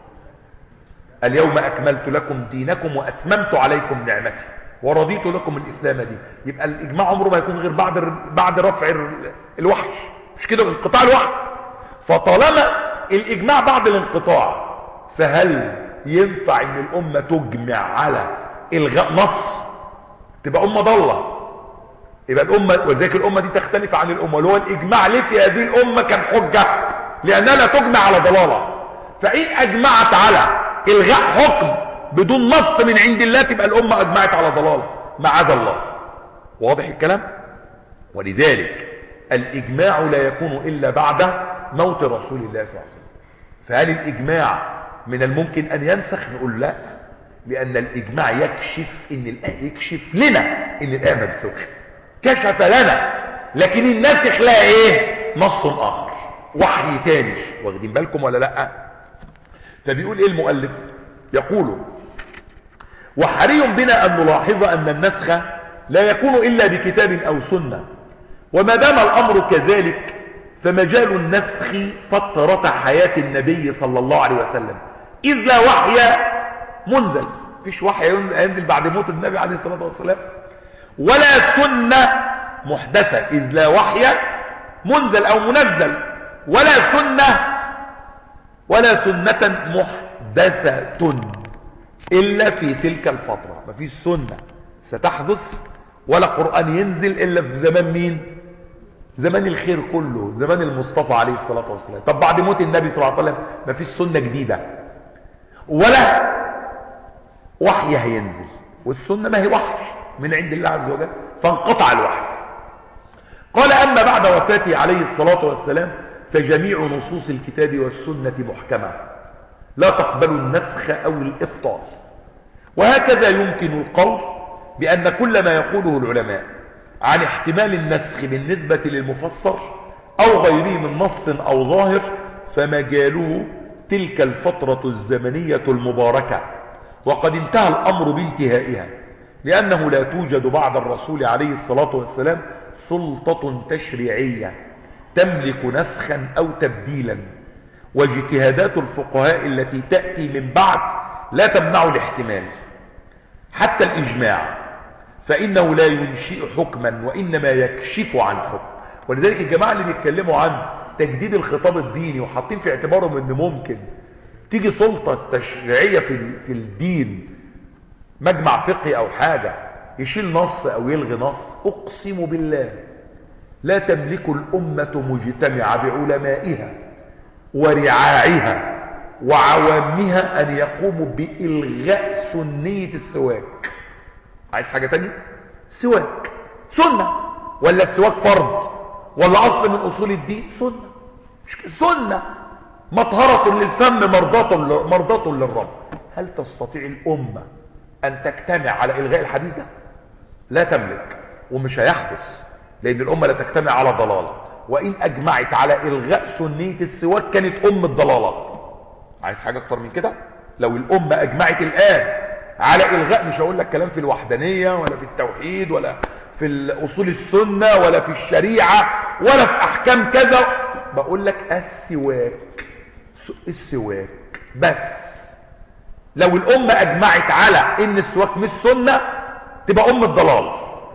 اليوم أكملت لكم دينكم وأتممت عليكم نعمتي ورضيت لكم الإسلام دين. يبقى الإجماع عمره ما يكون غير بعد بعد رفع الوحي، مش كده؟ انقطاع الوحي. فطالما الإجماع بعد الانقطاع، فهل ينفع ان الأمة تجمع على إلغاء نص؟ تبقى أمة ضالة. يبقى الامه، ولذلك الامه دي تختلف عن الامه اللي هو الاجماع. ليه في هذه الامه كان حجه؟ لانها لا تجمع على ضلاله. فان اجمعت على الغاء حكم بدون نص من عند الله تبقى الامه اجمعت على ضلاله معاذ الله. واضح الكلام؟ ولذلك الاجماع لا يكون الا بعد موت رسول الله صلى الله عليه وسلم. فهل الاجماع من الممكن ان ينسخ؟ نقول لا، لان الاجماع يكشف ان الايه، يكشف لنا ان الايه ما تنسخش، كشف لنا. لكن الناسخ لا ايه؟ نص اخر، وحي تاني. واخدين بالكم ولا لا؟ فبيقول ايه المؤلف؟ يقول: وحري بنا ان نلاحظ ان النسخ لا يكون الا بكتاب او سنه، وما دام الامر كذلك فمجال النسخ فترة حياة النبي صلى الله عليه وسلم، إذ لا وحي منزل، فيش وحي ينزل بعد موت النبي عليه الصلاة والسلام، ولا سنة محدثة، إذ لا وحي منزل أو منزل، ولا سنة ولا سنة محدثة إلا في تلك الفترة. ما فيش سنة ستحدث ولا قرآن ينزل إلا في زمان مين؟ زمان الخير كله، زمان المصطفى عليه الصلاة والسلام. طب بعد موت النبي صلى الله عليه وسلم ما فيش سنة جديدة ولا وحي هينزل، والسنة ما هي وحي من عند الله عز وجل، فانقطع الوحي. قال: أما بعد وفاته عليه الصلاة والسلام فجميع نصوص الكتاب والسنة محكمة لا تقبل النسخ أو الإبطال. وهكذا يمكن القول بأن كل ما يقوله العلماء عن احتمال النسخ بالنسبة للمفسر أو غيره من نص أو ظاهر فمجاله تلك الفترة الزمنية المباركة، وقد انتهى الأمر بانتهائها، لأنه لا توجد بعد الرسول عليه الصلاة والسلام سلطة تشريعية تملك نسخا أو تبديلا، واجتهادات الفقهاء التي تأتي من بعد لا تمنع الاحتمال. حتى الإجماع فإنه لا ينشئ حكما وإنما يكشف عن حكم. ولذلك الجماعة اللي بيتكلموا عن تجديد الخطاب الديني وحاطين في اعتبارهم ان ممكن تيجي سلطة تشريعية في في الدين، مجمع فقهي او حاجة يشيل نص او يلغي نص، اقسم بالله لا تملك الامة مجتمعة بعلمائها ورعاعها وعوامها ان يقوموا بإلغاء سنية السواك. عايز حاجة تانية؟ سواك سنة، ولا السواك فرض ولا اصل من اصول الدين؟ سنة، مش سنة مطهرة للفم مرضاة مرضاة للرب. هل تستطيع الامة ان تجتمع على الغاء الحديث ده؟ لا تملك، ومش هيحدث، لان الامة لا تجتمع على ضلالة، وان اجمعت على الغاء سنية السواك كانت ام الضلالة. عايز حاجة اكتر من كده؟ لو الامة اجمعت الان على الغاء، مش هقول لك كلام في الوحدانية ولا في التوحيد ولا في اصول السنة ولا في الشريعة ولا في احكام كذا، بقول لك السواك السواك بس. لو الامة اجمعت على ان السواك مش سنة تبقى ام الضلال،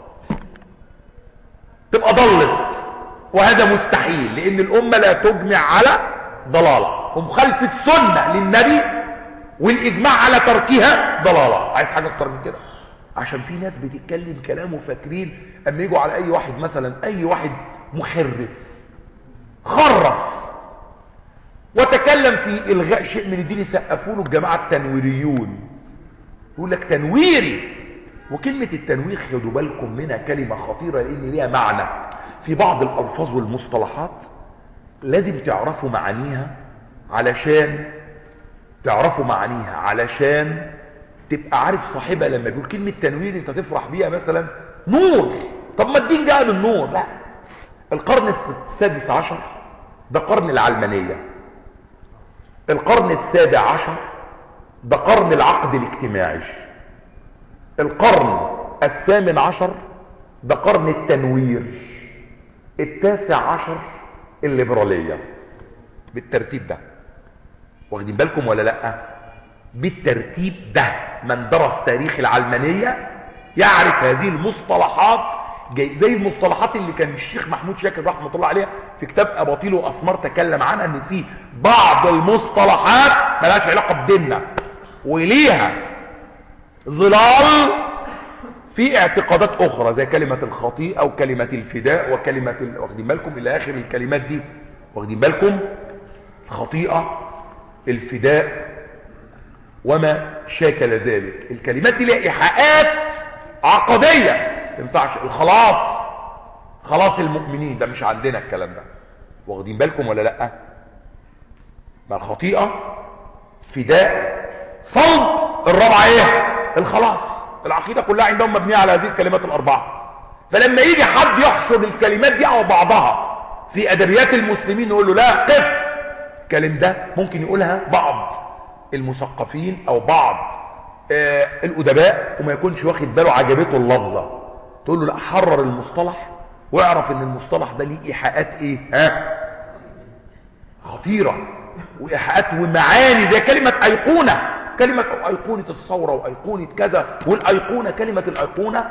تبقى ضلت، وهذا مستحيل، لان الامة لا تجمع على ضلالة ومخالفة سنة للنبي، والاجماع على تركها ضلالة. عايز حاجة اكتر من كده؟ عشان في ناس بتتكلم كلام وفاكرين اما يجوا على اي واحد، مثلا اي واحد مخرف خرف وتكلم في الغاء شيء من الدين يسقفوا له الجماعه التنويريون، يقول لك تنويري. وكلمه التنوير خدوا بالكم منها كلمه خطيره، لان ليها معنى في بعض الالفاظ والمصطلحات لازم تعرفوا معانيها، علشان تعرفوا معانيها علشان تبقى عارف صاحبها. لما بيقول كلمه تنوير انت تفرح بيها، مثلا نور، طب ما الدين جاء بالنور. لا، القرن السادس عشر ده قرن العلمانية، القرن السابع عشر ده قرن العقد الاجتماعي، القرن الثامن عشر ده قرن التنوير، التاسع عشر الليبرالية. بالترتيب ده، واخدين بالكم ولا لا؟ بالترتيب ده. من درس تاريخ العلمانية يعرف هذه المصطلحات، زي المصطلحات اللي كان الشيخ محمود شاكر رحمة الله عليه في كتاب أباطيل وأسمار تكلم عنها، ان في بعض المصطلحات ملهاش علاقة بديننا وليها ظلال في اعتقادات اخرى زي كلمة الخطيئة او كلمة الفداء وكلمة ال... واخدين بالكم الى اخر الكلمات دي، واخدين بالكم؟ الخطيئة، الفداء، وما شاكل ذلك. الكلمات دي لها ايحاءات عقدية. ما ينفعش الخلاص، خلاص المؤمنين، ده مش عندنا الكلام ده، واخدين بالكم ولا لا؟ ما الخطيئة، فداء، صلب، الرابعة ايه؟ الخلاص. العقيدة كلها عندهم مبنية على هذه الكلمات الاربعة. فلما يجي حد يحصد الكلمات دي او بعضها في ادبيات المسلمين نقول له لا قف. الكلام ده ممكن يقولها بعض المثقفين او بعض آه الادباء وما يكونش واخد باله، عجبته اللفظة، تقول له لا حرر المصطلح واعرف ان المصطلح ده ليه ايحاءات ايه؟ ها خطيرة وايحاءات ومعاني، زي كلمة ايقونة، كلمة ايقونة الثورة وايقونة كذا، والايقونة كلمة الايقونة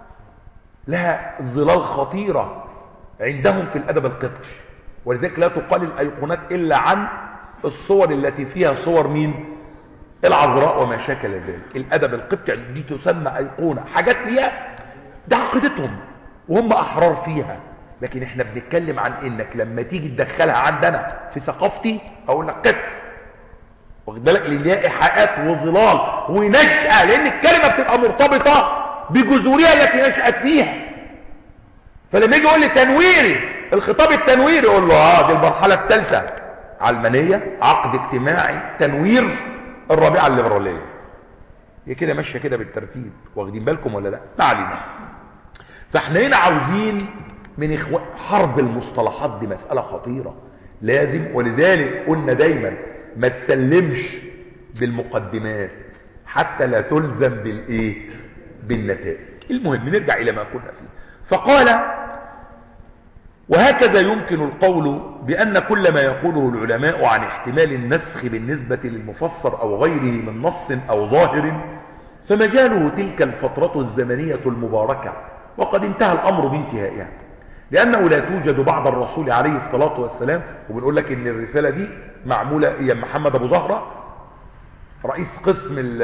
لها ظلال خطيرة عندهم في الادب القبطي، ولذلك لا تقال الايقونات الا عن الصور التي فيها صور مين؟ العذراء وما شاكل ذلك. الادب القبطي دي تسمى ايقونة، حاجات ليها ده عقيدتهم وهم احرار فيها. لكن احنا بنتكلم عن انك لما تيجي تدخلها عندنا في ثقافتي اقول لك قف، واخد بالك؟ ليها ايحاءات وظلال ونشأة، لان الكلمة بتبقى مرتبطة بجذورها التي نشأت فيها. فلما يجي يقول لي تنويري، الخطاب التنويري، يقول له اه دي المرحلة الثالثة، علمانية، عقد اجتماعي، تنوير، الرابعة الليبرالية. هي كده ماشية كده بالترتيب، واخدين بالكم ولا لا؟ ما علينا. فاحنا هنا عاوزين من إخوة حرب المصطلحات دي مسألة خطيرة لازم، ولذلك قلنا دايما ما تسلمش بالمقدمات حتى لا تلزم بالايه؟ بالنتائج. المهم نرجع الى ما كنا فيه. فقال وهكذا يمكن القول بأن كل ما يقوله العلماء عن احتمال النسخ بالنسبة للمفسر أو غيره من نص أو ظاهر فمجاله تلك الفترة الزمنية المباركة، وقد انتهى الأمر بانتهائها، لأنه لا توجد بعد الرسول عليه الصلاة والسلام. وبنقول لك إن الرسالة دي معمولة يا محمد أبو زهرة رئيس قسم ال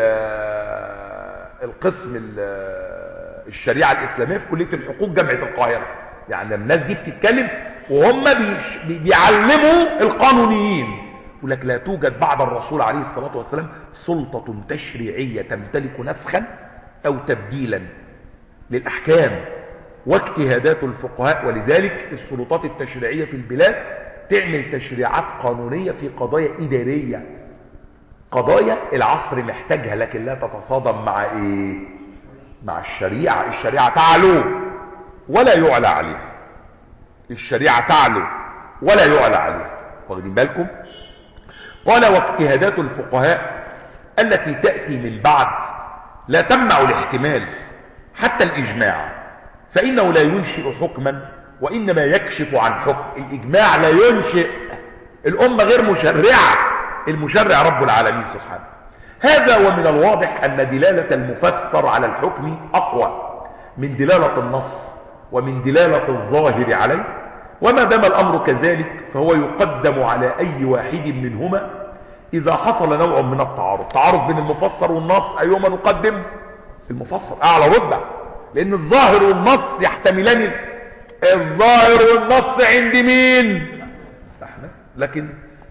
القسم ال الشريعة الإسلامية في كلية الحقوق جامعة القاهرة. يعني الناس دي بتتكلم وهم بيعلموا القانونيين، يقول لك لا توجد بعد الرسول عليه الصلاة والسلام سلطة تشريعية تمتلك نسخا أو تبديلا للأحكام واجتهادات الفقهاء. ولذلك السلطات التشريعية في البلاد تعمل تشريعات قانونية في قضايا إدارية، قضايا العصر محتاجها، لكن لا تتصادم مع إيه؟ مع الشريعة. الشريعة تعلو ولا يعلى عليها، الشريعة تعلو ولا يعلى عليها، واخدين بالكم؟ قال واجتهادات الفقهاء التي تأتي من بعد لا تمنع الاحتمال حتى الإجماع، فإنه لا ينشئ حكما وإنما يكشف عن حكم. الإجماع لا ينشئ، الأمة غير مشرعة، المشرع رب العالمين سبحانه. هذا ومن الواضح أن دلالة المفسر على الحكم أقوى من دلالة النص ومن دلالة الظاهر عليه، وما دام الأمر كذلك فهو يقدم على أي واحد منهما إذا حصل نوع من التعارض. تعارض بين المفسر والنص، أيهما نقدم؟ المفسر أعلى رتبة، لأن الظاهر والنص يحتملان، الظاهر والنص عند مين؟ احنا. لكن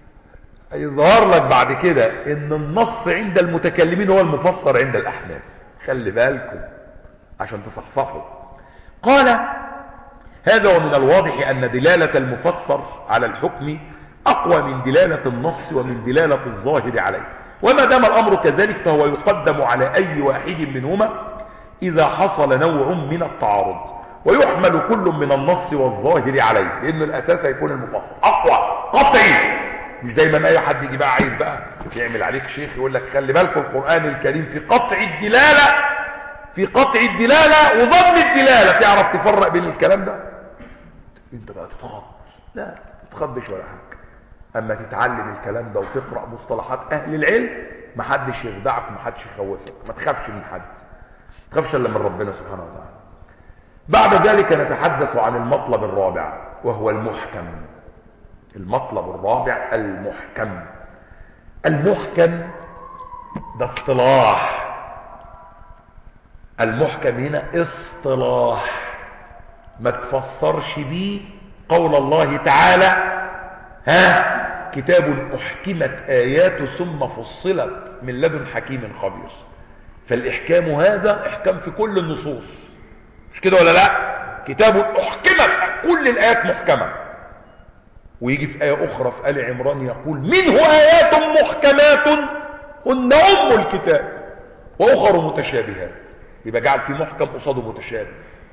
يظهر لك بعد كده ان النص عند المتكلمين هو المفسر عند الأحناف. خلي بالكم عشان تصحصحوا. قال هذا ومن الواضح أن دلالة المفسر على الحكم أقوى من دلالة النص ومن دلالة الظاهر عليه، وما دام الأمر كذلك فهو يقدم على أي واحد منهما إذا حصل نوع من التعارض، ويحمل كل من النص والظاهر عليه، لأن الأساس يكون المفسر أقوى قطعي. مش دايما أي حد يجي بقى عايز بقى يعمل عليك شيخ يقول لك خلي بالكم القرآن الكريم في قطع الدلالة، في قطع الدلالة وظن الدلالة، تعرف تفرق بين الكلام ده؟ انت بقى تتخض. لا ما تتخضش ولا حاجة، اما تتعلم الكلام ده وتقرأ مصطلحات اهل العلم ما حدش يخدعك وما حدش يخوفك، ما تخافش من حد، ما تخافش الا من ربنا سبحانه وتعالى. بعد ذلك نتحدث عن المطلب الرابع وهو المحكم. المطلب الرابع المحكم. المحكم ده اصطلاح، المحكم هنا اصطلاح ما تفسرش بيه قول الله تعالى ها كتاب احكمت اياته ثم فصلت من لدن حكيم خبير. فالاحكام هذا احكام في كل النصوص، مش كده ولا لا؟ كتاب احكمت، كل الايات محكمه. ويجي في ايه اخرى في ال عمران يقول منه ايات محكمات هن ام الكتاب واخر متشابهات. يبقى جعل في محكم قصاده متشابه.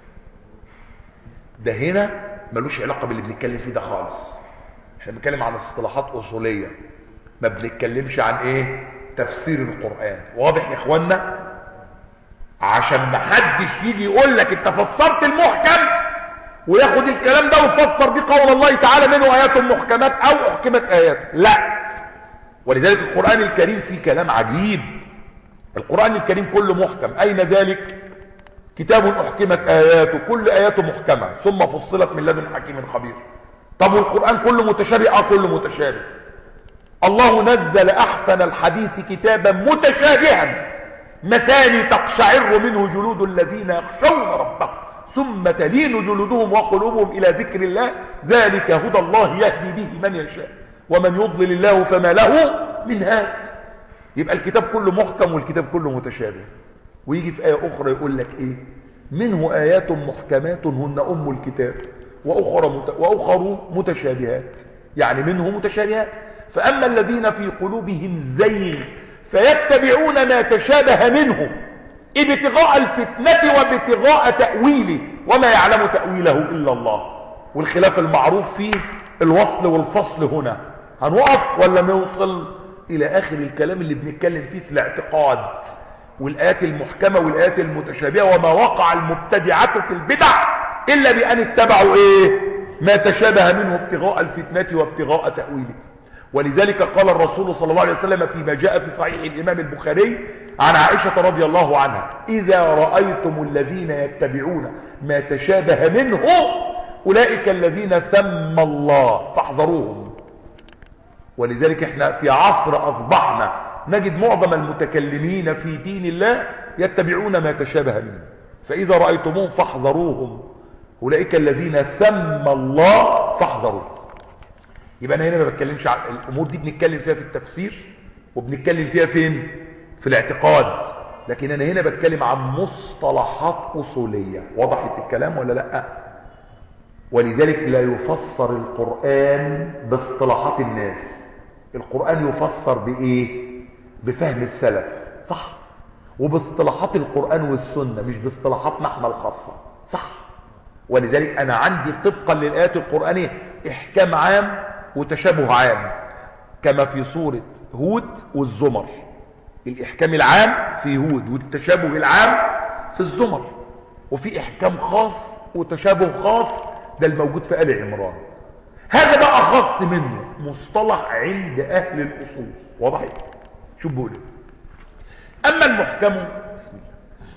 ده هنا ملوش علاقه باللي بنتكلم فيه ده خالص. احنا بنتكلم عن اصطلاحات اصوليه، ما بنتكلمش عن ايه تفسير القران. واضح يا اخوانا؟ عشان ما حدش يجي يقول لك انت فسرت المحكم وياخد الكلام ده ويفسر بيه قول الله تعالى منه ايات محكمات او احكمت ايات. لا. ولذلك القران الكريم فيه كلام عجيب. القران الكريم كله محكم. اين ذلك؟ كتاب احكمت اياته، كل اياته محكمه ثم فصلت من لدن حكيم خبير. طب والقران كله متشابه؟ اه كله متشابه. الله نزل احسن الحديث كتابا متشابها مثاني تقشعر منه جلود الذين يخشون ربهم ثم تلين جلودهم وقلوبهم الى ذكر الله ذلك هدى الله يهدي به من يشاء ومن يضلل الله فما له من هاد. يبقى الكتاب كله محكم والكتاب كله متشابه. ويجي في آية أخرى يقول لك إيه؟ منه آيات محكمات هن أم الكتاب وأخرى, مت... وأخر متشابهات. يعني منه متشابهات. فأما الذين في قلوبهم زيغ فيتبعون ما تشابه منه ابتغاء الفتنة وابتغاء تأويله وما يعلم تأويله إلا الله. والخلاف المعروف فيه الوصل والفصل. هنا هنوقف ولا نوصل إلى آخر الكلام اللي بنتكلم فيه في الاعتقاد والآيات المحكمة والآيات المتشابهة وما وقع المبتدعة في البدع إلا بأن اتبعوا إيه؟ ما تشابه منه ابتغاء الفتنة وابتغاء تأويله. ولذلك قال الرسول صلى الله عليه وسلم فيما جاء في صحيح الإمام البخاري عن عائشة رضي الله عنها إذا رأيتم الذين يتبعون ما تشابه منه أولئك الذين سمى الله فاحذروهم. ولذلك احنا في عصر أصبحنا نجد معظم المتكلمين في دين الله يتبعون ما تشابه منه. فإذا رأيتموهم فاحذروهم أولئك الذين سمى الله فاحذروهم. يبقى أنا هنا ما بتكلمش عن الأمور دي، بنتكلم فيها في التفسير وبنتكلم فيها فين؟ في الاعتقاد. لكن أنا هنا بتكلم عن مصطلحات أصولية. وضحت الكلام ولا لأ؟ ولذلك لا يفسر القرآن باصطلاحات الناس. القرآن يفسر بإيه؟ بفهم السلف، صح؟ وباصطلاحات القرآن والسنة، مش باصطلاحاتنا احنا الخاصة، صح؟ ولذلك أنا عندي طبقا للآيات القرآنية إحكام عام وتشابه عام كما في سورة هود والزمر. الإحكام العام في هود والتشابه العام في الزمر. وفي إحكام خاص وتشابه خاص ده الموجود في آل عمران. هذا بقى خاص منه مصطلح عند أهل الأصول. وضحت؟ شو بقول؟ أما المحكم بسم الله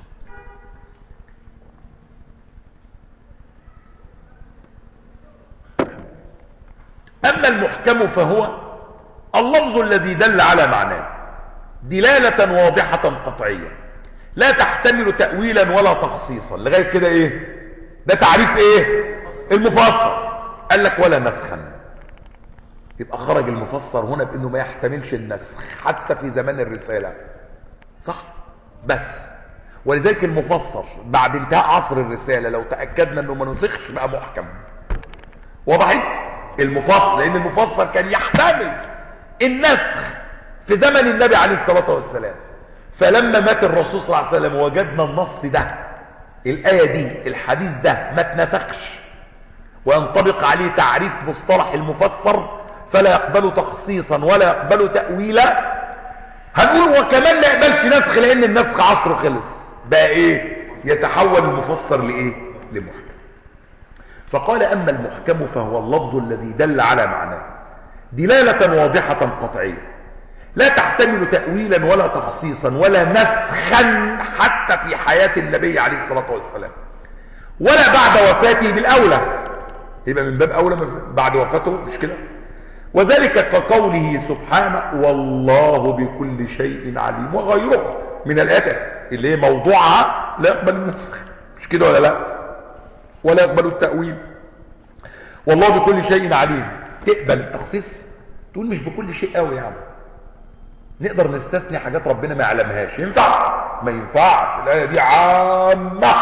أما المحكم فهو اللفظ الذي دل على معناه دلالة واضحة قطعية لا تحتمل تأويلا ولا تخصيصا. لغاية كده ايه ده تعريف ايه المفسر. قال لك ولا نسخا. يبقى خرج المفسر هنا بانه ما يحتملش النسخ حتى في زمان الرسالة، صح؟ بس ولذلك المفسر بعد انتهاء عصر الرسالة لو تأكدنا انه ما نسخش بقى محكم. وضحت؟ المفسر لان المفسر كان يحتمل النسخ في زمن النبي عليه الصلاة والسلام. فلما مات الرسول صلى الله عليه وسلم وجدنا النص ده الآية دي الحديث ده ما اتنسخش وينطبق عليه تعريف مصطلح المفسر فلا يقبل تخصيصا ولا يقبل تأويلا، هنقول وكمان لا يقبلش نسخ لان النسخ عصره خلص. بقى ايه يتحول المفسر لايه لمحكم. فقال اما المحكم فهو اللفظ الذي دل على معناه دلالة واضحة قطعية لا تحتمل تأويلا ولا تخصيصا ولا نسخا حتى في حياة النبي عليه الصلاة والسلام ولا بعد وفاته بالأولى. يبقى من باب أولى بعد وفاته، مش كده؟ وذلك كقوله سبحانه والله بكل شيء عليم وغيره من الآيات اللي هي موضوعها لا يقبل النسخ، مش كده ولا لا؟ ولا يقبل التأويل. والله بكل شيء عليم. تقبل التخصيص؟ تقول مش بكل شيء قوي يعني، نقدر نستثني حاجات ربنا ما يعلمهاش. ينفع؟ ما ينفعش. الآية دي عامة،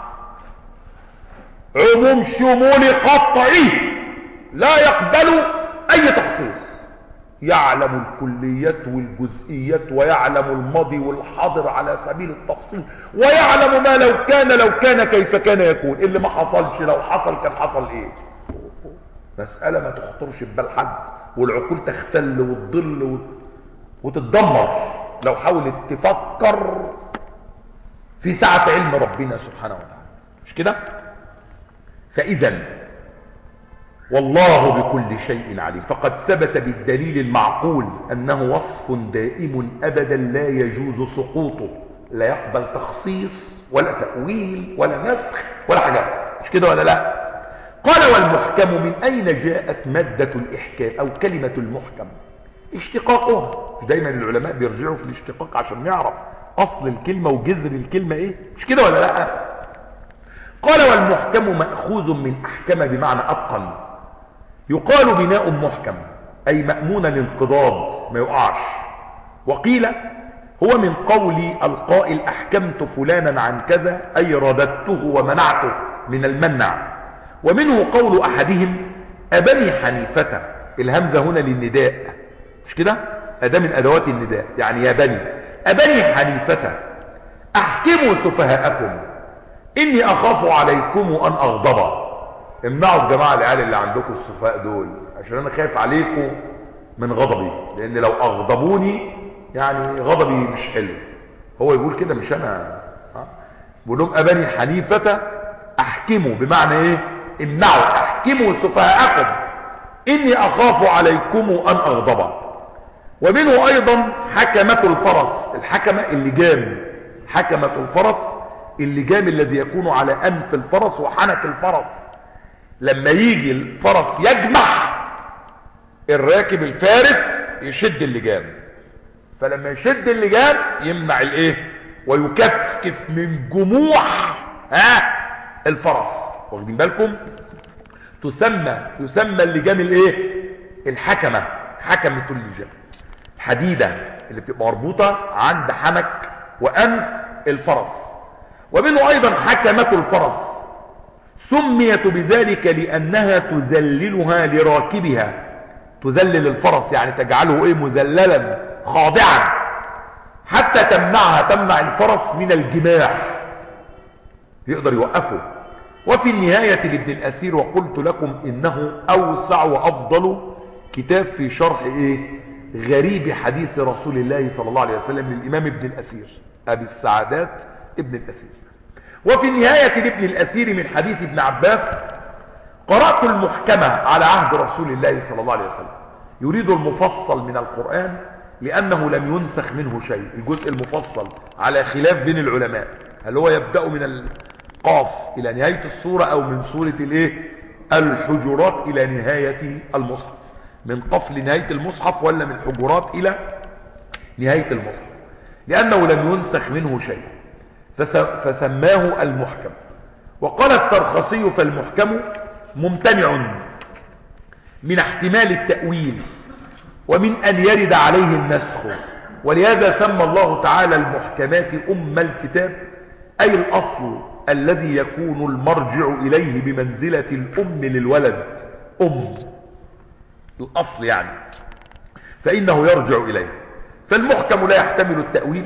عموم شمول قطعي، لا يقبل أي تخصيص. يعلم الكليات والجزئيات، ويعلم الماضي والحاضر على سبيل التفصيل، ويعلم ما لو كان لو كان كيف كان يكون. اللي ما حصلش لو حصل كان حصل ايه. مسألة ما تخطرش ببال حد، والعقول تختل وتضل وتتدمر لو حاولت تفكر في سعة علم ربنا سبحانه وتعالى، مش كده؟ فإذا والله بكل شيء عليم. فقد ثبت بالدليل المعقول أنه وصف دائم أبدا لا يجوز سقوطه، لا يقبل تخصيص ولا تأويل ولا نسخ ولا حاجة، مش كده ولا لا؟ قال والمحكم من أين جاءت مادة الإحكام أو كلمة المحكم؟ اشتقاقها. مش دايما العلماء بيرجعوا في الاشتقاق عشان نعرف أصل الكلمة وجذر الكلمة إيه، مش كده ولا لا؟ قال والمحكم مأخوذ من أحكم بمعنى أتقن. يقال بناء محكم أي مأمون الانقضاض ما يقعش. وقيل هو من قول القائل أحكمت فلانا عن كذا أي رددته ومنعته من المنع. ومنه قول أحدهم أبني حنيفة، الهمزة هنا للنداء، مش كده؟ أداة من أدوات النداء، يعني يا بني أبني حنيفة أحكموا سفهاءكم إني أخاف عليكم أن أغضب. امنعوا الجماعة العيال اللي عندكم السفهاء دول، عشان أنا خايف عليكم من غضبي، لأن لو أغضبوني يعني غضبي مش حلو. هو يقول كده مش أنا. بقول لهم أبني حنيفة أحكموا، بمعنى إيه؟ امنعوا، أحكموا سفهاءكم إني أخاف عليكم أن أغضب. ومنه أيضا حكمة الفرس، الحكمة اللجام، حكمة الفرس اللجام الذي يكون على أنف الفرس وحنك الفرس. لما يجي الفرس يجمح، الراكب الفارس يشد اللجام، فلما يشد اللجام يمنع الايه ويكفكف من جموح ها الفرس. واخدين بالكم؟ تسمى يسمى اللجام الايه الحكمة، حكمة اللجام، حديدة اللي بتبقى مربوطة عند حنك وأنف الفرس. ومنه أيضا حكمة الفرس، سميت بذلك لأنها تذللها لراكبها، تذلل الفرس يعني تجعله ايه مذللا خاضعا، حتى تمنعها، تمنع الفرس من الجماح، يقدر يوقفه. وفي النهاية لابن الأثير وقلت لكم إنه أوسع وأفضل كتاب في شرح إيه غريب حديث رسول الله صلى الله عليه وسلم للإمام ابن الأثير أبي السعادات ابن الأثير. وفي النهاية لابن الأثير من حديث ابن عباس قرأت المحكمة على عهد رسول الله صلى الله عليه وسلم، يريد المفصل من القرآن لأنه لم ينسخ منه شيء. الجزء المفصل على خلاف بين العلماء، هل هو يبدأ من القاف إلى نهاية السورة أو من سورة الايه الحجرات إلى نهاية المصحف، من قاف لنهاية المصحف ولا من الحجرات إلى نهاية المصحف، لأنه لم ينسخ منه شيء فسماه المحكم. وقال السرخسي فالمحكم ممتنع من احتمال التأويل ومن أن يرد عليه النسخ، ولهذا سمى الله تعالى المحكمات أم الكتاب، أي الأصل الذي يكون المرجع إليه بمنزلة الأم للولد، أم الأصل يعني، فإنه يرجع إليه. فالمحكم لا يحتمل التأويل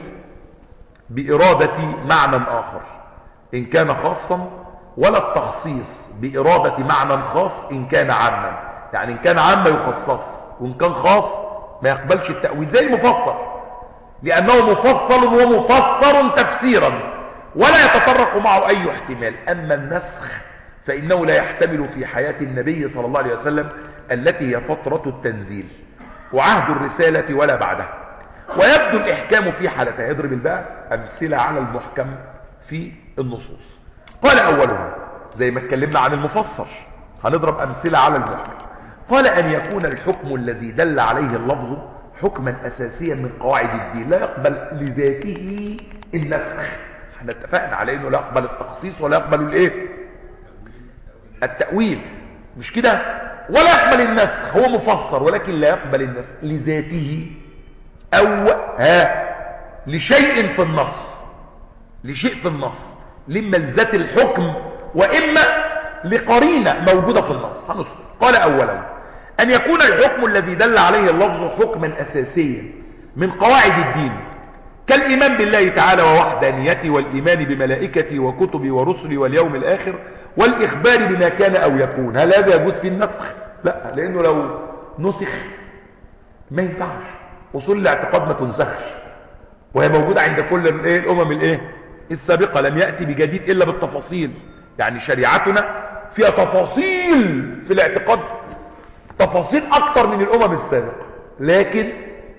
بإرادة معنى آخر إن كان خاصا، ولا التخصيص بإرادة معنى خاص إن كان عاما، يعني إن كان عام يخصص وإن كان خاص ما يقبلش التأويل، زي المفسر، لأنه مفصل ومفسر تفسيرا ولا يتطرق معه أي احتمال. أما النسخ فإنه لا يحتمل في حياة النبي صلى الله عليه وسلم التي هي فترة التنزيل وعهد الرسالة ولا بعدها. ويبدو الإحكام في حالتها، يضرب الباء أمثلة على المحكم في النصوص. قال أولها زي ما اتكلمنا عن المفسر، هنضرب أمثلة على المحكم. قال أن يكون الحكم الذي دل عليه اللفظ حكما أساسيا من قواعد الدين لا يقبل لذاته النسخ، احنا اتفقنا على انه لا يقبل التخصيص ولا يقبل الايه التأويل، مش كده؟ ولا يقبل النسخ، هو مفسر ولكن لا يقبل النسخ لذاته او ها لشيء في النص، لشيء في النص، لما لذات الحكم واما لقرينة موجودة في النص. هنذكر. قال اولا ان يكون الحكم الذي دل عليه اللفظ حكما اساسيا من قواعد الدين كالايمان بالله تعالى ووحدانيته والايمان بملائكته وكتبه ورسله واليوم الاخر والاخبار بما كان او يكون. هل هذا يجوز في النسخ؟ لا، لانه لو نسخ ما ينفعش. اصول الاعتقاد ما تنسخش وهي موجودة عند كل الايه الامم الايه السابقة، لم يأتي بجديد الا بالتفاصيل. يعني شريعتنا فيها تفاصيل في الاعتقاد، تفاصيل اكتر من الامم السابقة، لكن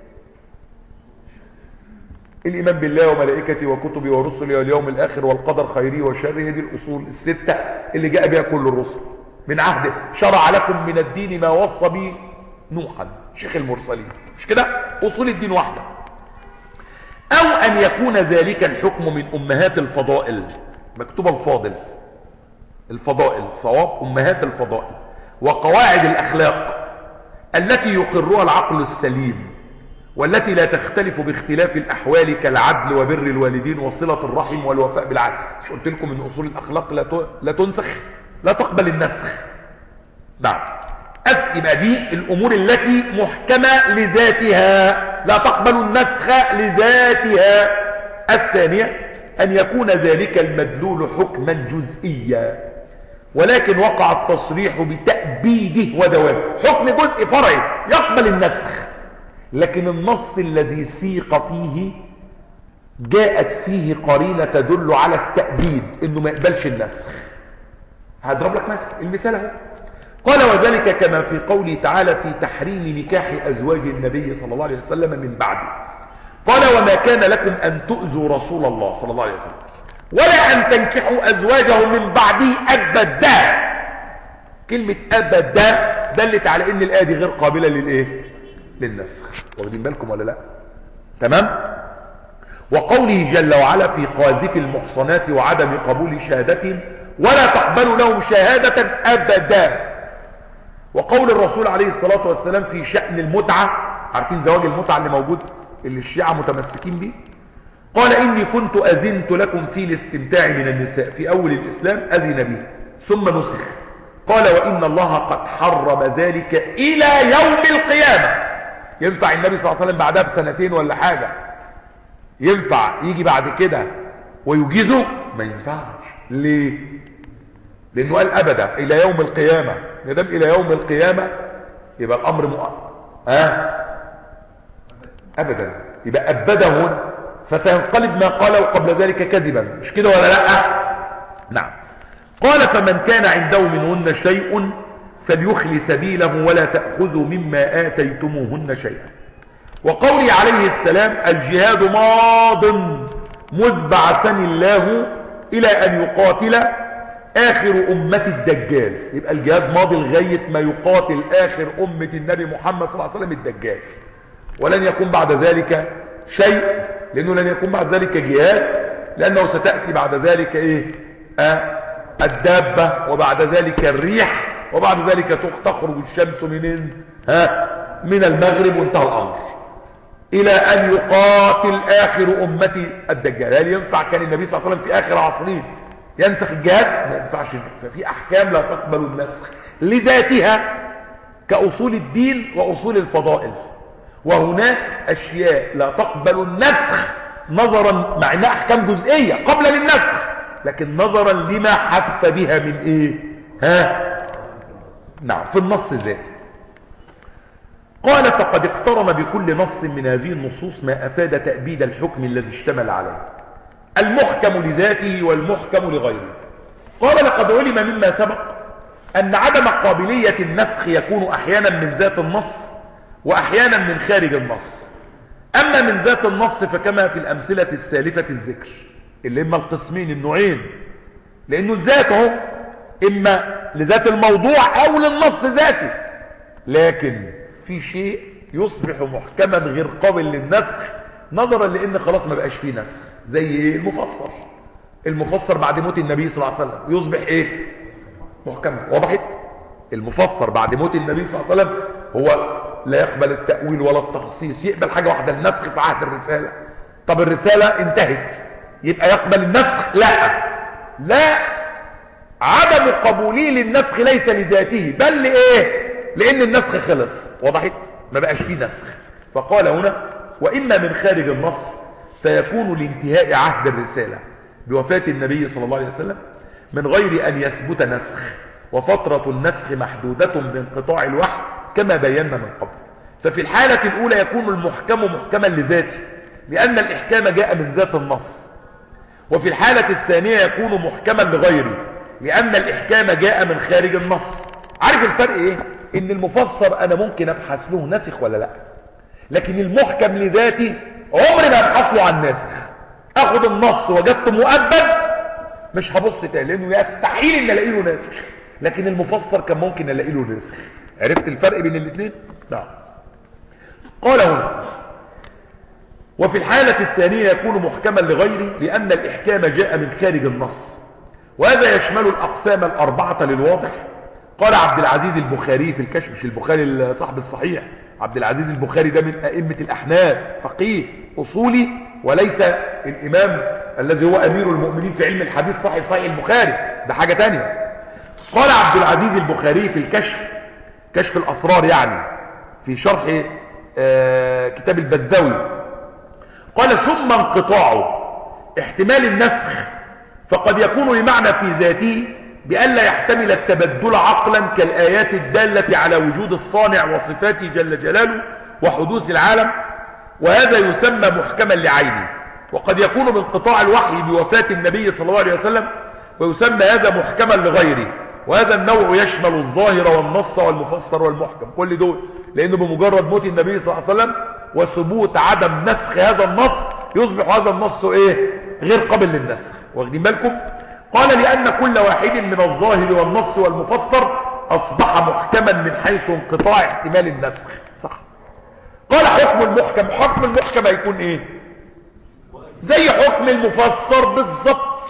الايمان بالله وملائكته وكتبه ورسله واليوم الاخر والقدر خيره وشره، دي الاصول الستة اللي جاء بها كل الرسل من عهده. شرع لكم من الدين ما وصى به نوحا شيخ المرسلين، مش كده؟ اصول الدين واحدة. او ان يكون ذلك الحكم من امهات الفضائل، مكتوبة الفاضل الفضائل صواب، امهات الفضائل وقواعد الاخلاق التي يقرها العقل السليم والتي لا تختلف باختلاف الاحوال كالعدل وبر الوالدين وصلة الرحم والوفاء بالعدل. مش قلت لكم ان اصول الاخلاق لا لا تنسخ، لا تقبل النسخ. نعم، يبقى دي الامور التي محكمة لذاتها لا تقبل النسخ لذاتها. الثانية ان يكون ذلك المدلول حكما جزئيا ولكن وقع التصريح بتأبيده ودوامه. حكم جزء فرعي يقبل النسخ، لكن النص الذي سيق فيه جاءت فيه قرينة تدل على التأبيد انه ما يقبلش النسخ. هضرب لك مثل، المثال اهو. قال وذلك كما في قوله تعالى في تحريم نكاح ازواج النبي صلى الله عليه وسلم من بعده. قال وما كان لكم ان تؤذوا رسول الله صلى الله عليه وسلم ولا ان تنكحوا ازواجه من بعده ابدا. كلمة ابدا دلت على ان الايه دي غير قابلة للايه للنسخ. واخدين بالكم ولا لا؟ تمام. وقوله جل وعلا في قاذف المحصنات وعدم قبول شهادتهم ولا تقبلوا لهم شهادة ابدا. وقول الرسول عليه الصلاة والسلام في شأن المتعة، عارفين زواج المتعة اللي موجود اللي الشيعة متمسكين به؟ قال إني كنت أذنت لكم في الاستمتاع من النساء في أول الإسلام أذن به ثم نسخ. قال وإن الله قد حرم ذلك إلى يوم القيامة. ينفع النبي صلى الله عليه وسلم بعدها بسنتين ولا حاجة ينفع يجي بعد كده ويجيزه؟ ما ينفعش. ليه؟ لأنه قال أبدا إلى يوم القيامة. ما دام إلى يوم القيامة يبقى الأمر مؤقت آه أبدا، يبقى أبدا هنا، فسينقلب ما قاله قبل ذلك كذبا، مش كده ولا لا؟ نعم. قال فمن كان عنده منهن شيء فليخلي سبيله ولا تأخذوا مما آتيتموهن شيئا. وقولي عليه السلام الجهاد ماض مذ بعثني الله إلى أن يقاتل آخر أمة الدجال. يبقى الجهاد ماضي لغاية ما يقاتل آخر أمة النبي محمد صلى الله عليه وسلم الدجال، ولن يكون بعد ذلك شيء، لأنه لن يكون بعد ذلك جهاد، لأنه ستأتي بعد ذلك إيه؟ آه الدابة، وبعد ذلك الريح، وبعد ذلك تخرج الشمس منين؟ ها من المغرب، وانتهى الأمر إلى أن يقاتل آخر أمة الدجال. هل ينفع كان النبي صلى الله عليه وسلم في آخر عصرين ينسخ الجهاد؟ ما ينفعش. ففي أحكام لا تقبل النسخ لذاتها كأصول الدين وأصول الفضائل، وهناك أشياء لا تقبل النسخ نظرا، مع انها أحكام جزئية قبل للنسخ، لكن نظرا لما حف بها من إيه؟ ها نعم في النص ذاته. قال فقد اقترن بكل نص من هذه النصوص ما أفاد تأبيد الحكم الذي اشتمل عليه، المحكم لذاته والمحكم لغيره. قال لقد علم مما سبق أن عدم قابلية النسخ يكون أحيانا من ذات النص وأحيانا من خارج النص. أما من ذات النص فكما في الأمثلة السالفة الذكر، اللي إما القسمين النوعين، لأنه ذاته إما لذات الموضوع أو للنص ذاته، لكن في شيء يصبح محكما غير قابل للنسخ نظرا لأن خلاص ما بقاش فيه نسخ، زي المفسر. المفسر بعد موت النبي صلى الله عليه وسلم يصبح ايه؟ محكما. وضحت؟ المفسر بعد موت النبي صلى الله عليه وسلم هو لا يقبل التأويل ولا التخصيص، يقبل حاجة واحدة، النسخ في عهد الرسالة. طب الرسالة انتهت، يبقى يقبل النسخ؟ لا لا، عدم قبوله للنسخ ليس لذاته بل لإيه؟ لأن النسخ خلص. وضحت؟ ما بقاش فيه نسخ. فقال هنا وإما من خارج النص فيكون لانتهاء عهد الرسالة بوفاة النبي صلى الله عليه وسلم من غير أن يثبت نسخ، وفترة النسخ محدودة بانقطاع الوحي كما بينا من قبل. ففي الحالة الأولى يكون المحكم محكما لذاته لأن الإحكام جاء من ذات النص، وفي الحالة الثانية يكون محكما لغيره لأن الإحكام جاء من خارج النص. عارف الفرق إيه؟ إن المفسر أنا ممكن أبحث له ناسخ ولا لا، لكن المحكم لذاتي عمري ما أبحث له عن ناسخ. أخذ النص وجدت مؤبد مش هبص تاني لأنه يستحيل إن ألاقي له ناسخ، لكن المفسر كان ممكن ألاقي له ناسخ. عرفت الفرق بين الاثنين؟ نعم. قال هنا وفي الحالة الثانية يكون محكما لغيره لأن الإحكام جاء من خارج النص، وهذا يشمل الأقسام الأربعة للواضح. قال عبد العزيز البخاري في الكشف، مش البخاري صاحب الصحيح، عبد العزيز البخاري ده من أئمة الأحناف، فقيه أصولي وليس الإمام الذي هو أمير المؤمنين في علم الحديث صاحب صحيح البخاري، ده حاجة تانية. قال عبد العزيز البخاري في الكشف، كشف الأسرار يعني، في شرح آه كتاب البزدوي، قال ثم انقطاعه احتمال النسخ فقد يكون لمعنى في ذاته بألا يحتمل التبدل عقلا كالآيات الدالة على وجود الصانع وصفاته جل جلاله وحدوث العالم، وهذا يسمى محكما لعينه. وقد يكون من انقطاع الوحي بوفاة النبي صلى الله عليه وسلم ويسمى هذا محكما لغيره، وهذا النوع يشمل الظاهر والنص والمفسر والمحكم، كل دول، لأنه بمجرد موت النبي صلى الله عليه وسلم وثبوت عدم نسخ هذا النص يصبح هذا النص ايه؟ غير قابل للنسخ. واخدين بالكم؟ قال لأن كل واحد من الظاهر والنص والمفسر أصبح محكما من حيث انقطاع احتمال النسخ. صح. قال حكم المحكم، حكم المحكم هيكون ايه؟ زي حكم المفسر بالضبط،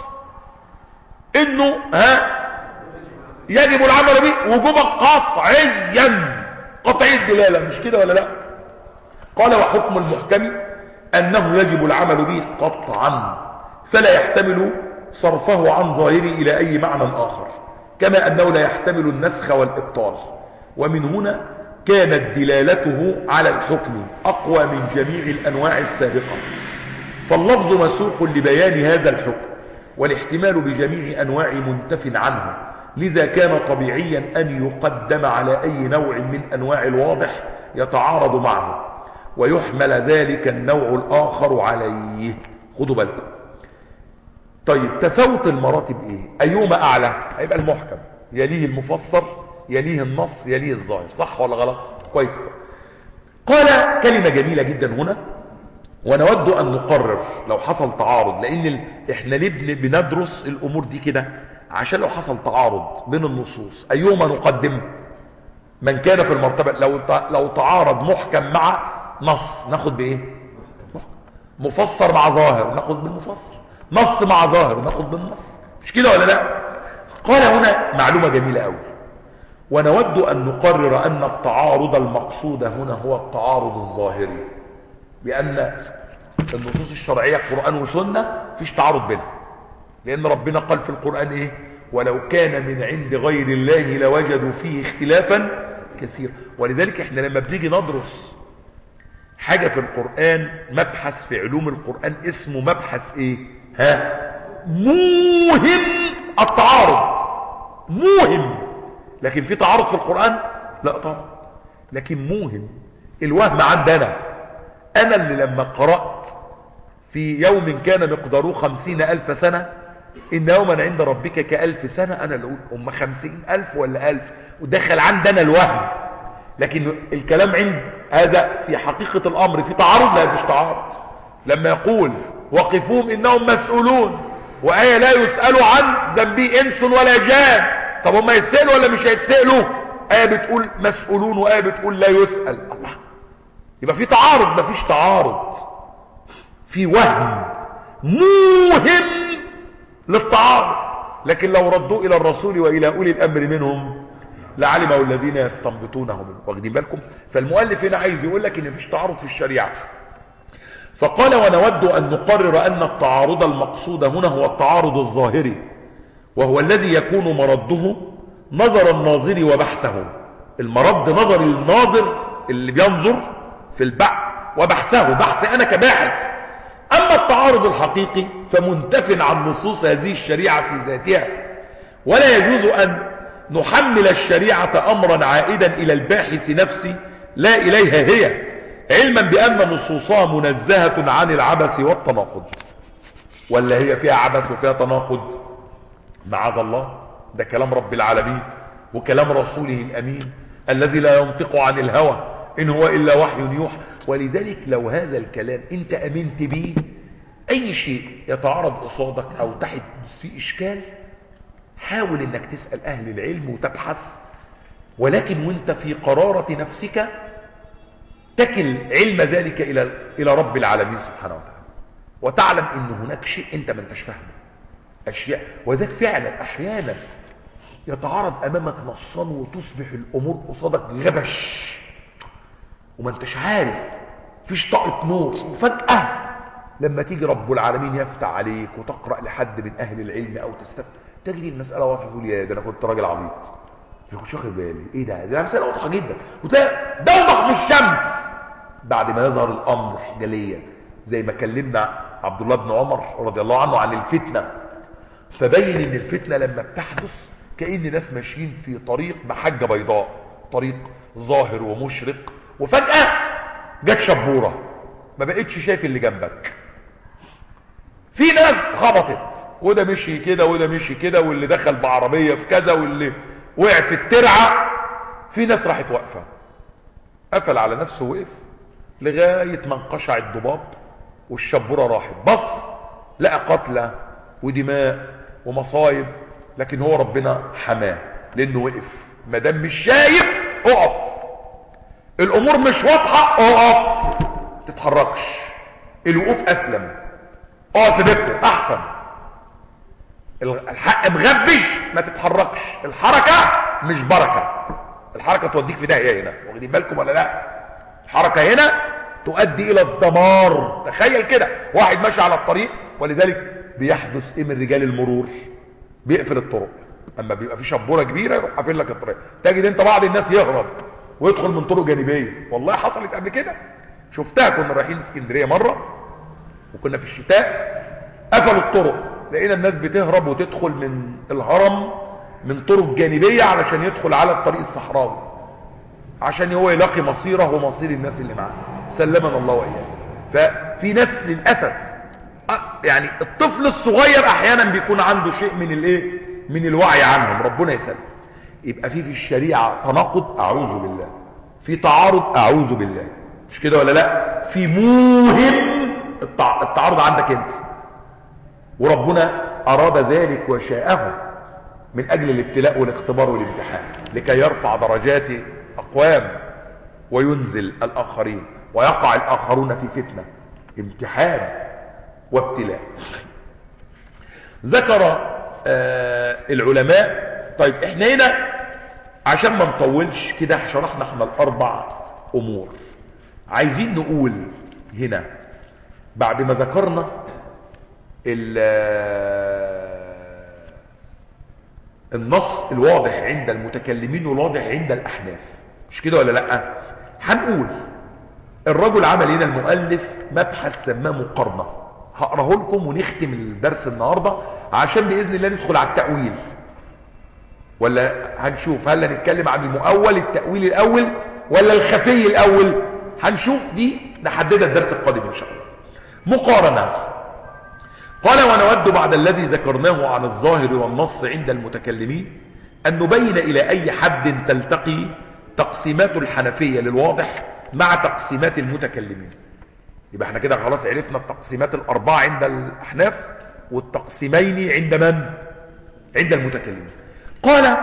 انه ها يجب العمل به وجوبا قطعيا، قطعي الدلاله، مش كده ولا لا؟ قال وحكم المحكم انه يجب العمل به قطعا فلا يحتمل صرفه عن ظاهره الى اي معنى اخر، كما انه لا يحتمل النسخ والابطال. ومن هنا كانت دلالته على الحكم اقوى من جميع الانواع السابقه، فاللفظ مسوق لبيان هذا الحكم والاحتمال بجميع انواع منتف عنه، لذا كان طبيعيا ان يقدم على اي نوع من انواع الواضح يتعارض معه ويحمل ذلك النوع الاخر عليه. خدوا بالكم. طيب تفاوت المراتب ايه؟ ايهما اعلى؟ هيبقى المحكم، يليه المفسر، يليه النص، يليه الظاهر. صح ولا غلط؟ كويس. قال كلمة جميلة جدا هنا، ونود ان نقرر لو حصل تعارض، لان ال... احنا ليه بندرس الامور دي كده؟ عشان لو حصل تعارض بين النصوص ايهما نقدم؟ من كان في المرتبة، لو لو تعارض محكم مع نص ناخد بايه؟ مفسر مع ظاهر ناخد بالمفسر، نص مع ظاهر ناخد بالنص، مش كده ولا لا؟ قال هنا معلومة جميلة قوي، ونود ان نقرر ان التعارض المقصود هنا هو التعارض الظاهري، لان النصوص الشرعية قرآن وسنة فيش تعارض بينها، لان ربنا قال في القرآن ايه؟ ولو كان من عند غير الله لوجدوا فيه اختلافا كثير. ولذلك احنا لما بنيجي ندرس حاجة في القرآن، مبحث في علوم القرآن اسمه مبحث ايه؟ ها؟ موهم التعارض، موهم. لكن في تعارض في القرآن؟ لا طبعا، لكن موهم. الوهم عندنا انا اللي لما قرأت في يوم كان مقداره خمسين الف سنة ان يوما عند ربك كالف سنة، انا اللي اقول هم خمسين الف ولا الف، ودخل عندنا الوهم. لكن الكلام عند هذا في حقيقة الامر في تعارض؟ لا، فيش تعارض. لما يقول وقفوهم انهم مسؤولون، وآية لا يسألوا عن ذنبه انس ولا جان، طب هم يسألوا ولا مش هيتسألوا؟ آية بتقول مسؤولون وآية بتقول لا يسأل. الله، يبقى في تعارض؟ ما فيش تعارض، في وهم موهم للتعارض. لكن لو ردوا الى الرسول والى اولي الامر منهم لعلمه الذين يستنبطونه منه. واخدين بالكم؟ فالمؤلف هنا عايز يقول لك ان مفيش تعارض في الشريعه. فقال ونود ان نقرر ان التعارض المقصود هنا هو التعارض الظاهري، وهو الذي يكون مرده نظر الناظر وبحثه. المرد نظر الناظر اللي بينظر في البحث وبحثه، بحث انا كباحث. اما التعارض الحقيقي فمنتف عن نصوص هذه الشريعة في ذاتها، ولا يجوز ان نحمل الشريعة امرا عائدا الى الباحث نفسه لا اليها هي، علما بان نصوصها منزهة عن العبث والتناقض. ولا هي فيها عبث وفيها تناقض؟ معاذ الله، ده كلام رب العالمين وكلام رسوله الامين الذي لا ينطق عن الهوى ان هو الا وحي يوحى. ولذلك لو هذا الكلام انت امنت به، اي شيء يتعارض قصادك او تحت في اشكال حاول انك تسأل اهل العلم وتبحث، ولكن وانت في قرارة نفسك تكل علم ذلك الى الى رب العالمين سبحانه وتعالى، وتعلم ان هناك شيء انت ما انتش فاهمه، اشياء. وذلك فعلا احيانا يتعارض امامك نصان وتصبح الامور قصادك غبش وما انتش عارف، فيش طاقة نور، وفجأة لما تيجي رب العالمين يفتح عليك وتقرأ لحد من اهل العلم او تستفد تجري المسألة واضحة، تقول يا ده انا كنت راجل عبيط ما كنتش واخد بالي، ايه ده ده مسألة واضحة جدا، وتلاقي دوضح من الشمس بعد ما يظهر الامر جليا. زي ما كلمنا عبد الله بن عمر رضي الله عنه عن الفتنة، فبين ان الفتنة لما بتحدث كأن ناس ماشيين في طريق بحجة بيضاء، طريق ظاهر ومشرق، وفجأة جت شبورة ما بقتش شايف اللي جنبك. في ناس خبطت وده مشي كده وده مشي كده، واللي دخل بعربية في كذا واللي وقع في الترعة. في ناس راحت واقفة، قفل على نفسه وقف لغاية ما انقشع الضباب والشبورة راحت، بص لقى قتلى ودماء ومصايب، لكن هو ربنا حماه لانه وقف. ما دام مش شايف اقف، الامور مش واضحه اقف، تتحركش، الوقوف اسلم، اقف في بيتكم احسن. الحق مغبش ما تتحركش، الحركه مش بركه، الحركه توديك في داهيه هنا. واخدين بالكم ولا لا؟ الحركه هنا تؤدي الى الدمار. تخيل كده واحد ماشي على الطريق، ولذلك بيحدث ايه من رجال المرور؟ بيقفل الطرق اما بيبقى في شبوره كبيره يروح قافل لك الطريق. تجد انت بعض الناس يهرب ويدخل من طرق جانبيه، والله حصلت قبل كده شفتها. كنا رايحين اسكندريه مره وكنا في الشتاء، قفلوا الطرق، لقينا الناس بتهرب وتدخل من الهرم من طرق جانبيه علشان يدخل على الطريق الصحراوي، عشان هو يلاقي مصيره ومصير الناس اللي معاه. سلمنا الله واياه. ففي ناس للاسف يعني الطفل الصغير احيانا بيكون عنده شيء من الايه من الوعي عنهم، ربنا يسلم. يبقى في في الشريعه تناقض، اعوذ بالله، في تعارض، اعوذ بالله، مش كده ولا لا؟ في موهم التعارض عندك انت، وربنا اراد ذلك وشاءه من اجل الابتلاء والاختبار والامتحان، لكي يرفع درجات اقوام وينزل الاخرين، ويقع الاخرون في فتنه، امتحان وابتلاء. ذكر آه العلماء. طيب احنا هنا عشان ما نطولش كده شرحنا احنا الاربع امور، عايزين نقول هنا بعد ما ذكرنا النص الواضح عند المتكلمين والواضح عند الاحناف، مش كده ولا لا؟ هنقول الرجل عمل هنا المؤلف مبحث سماه مقارنه، هقراه لكم ونختم الدرس النهارده عشان باذن الله ندخل على التاويل. ولا هنشوف هل هنتكلم عن المؤول التاويل الاول ولا الخفي الاول؟ هنشوف دي نحددها الدرس القادم ان شاء الله. مقارنه. قال ونود بعد الذي ذكرناه عن الظاهر والنص عند المتكلمين ان نبين الى اي حد تلتقي تقسيمات الحنفيه للواضح مع تقسيمات المتكلمين. يبقى احنا كده خلاص عرفنا التقسيمات الاربعه عند الاحناف والتقسيمين عند من؟ عند المتكلمين. قال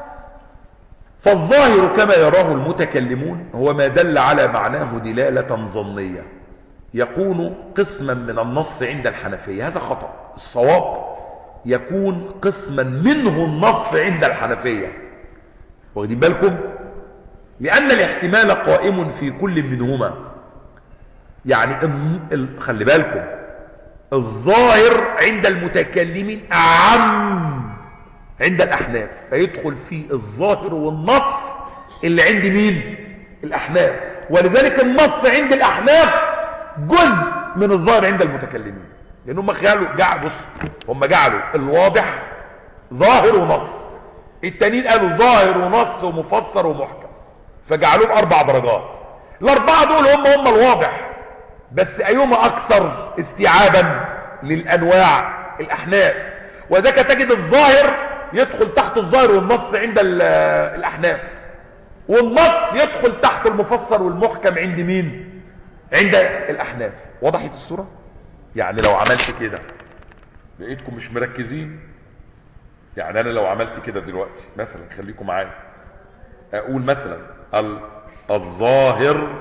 فالظاهر كما يراه المتكلمون هو ما دل على معناه دلالة ظنية يكون قسما من النص عند الحنفية. هذا خطأ. الصواب يكون قسما منه النص عند الحنفية. واخدين بالكم؟ لأن الاحتمال قائم في كل منهما. يعني خلي بالكم، الظاهر عند المتكلمين أعم عند الأحناف، فيدخل فيه الظاهر والنص اللي عند مين؟ الأحناف. ولذلك النص عند الأحناف جزء من الظاهر عند المتكلمين، لأن هم خيالوا جعلوا بص هم جعلوا الواضح ظاهر ونص، التانيين قالوا ظاهر ونص ومفسر ومحكم، فجعلوه بأربع درجات. الأربعة دول هم هم الواضح، بس أيهما أكثر استيعابا للأنواع؟ الأحناف. وذاك تجد الظاهر يدخل تحت الظاهر والنص عند الأحناف، والنص يدخل تحت المفسر والمحكم عند مين؟ عند الأحناف. وضحت الصورة؟ يعني لو عملت كده لقيتكم مش مركزين، يعني أنا لو عملت كده دلوقتي مثلا، خليكم معايا، أقول مثلا الظاهر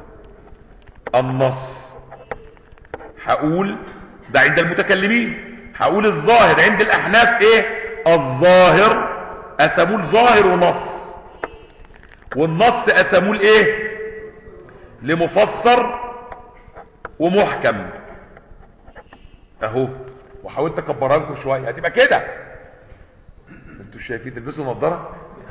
النص، هقول ده عند المتكلمين، هقول الظاهر عند الأحناف ايه؟ الظاهر أسموه ظاهر ونص، والنص أسموه ايه؟ لمفسر ومحكم اهو. وحاولت اكبرها لكم شويه هتبقى كده. انتوا شايفين تلبسوا نظاره؟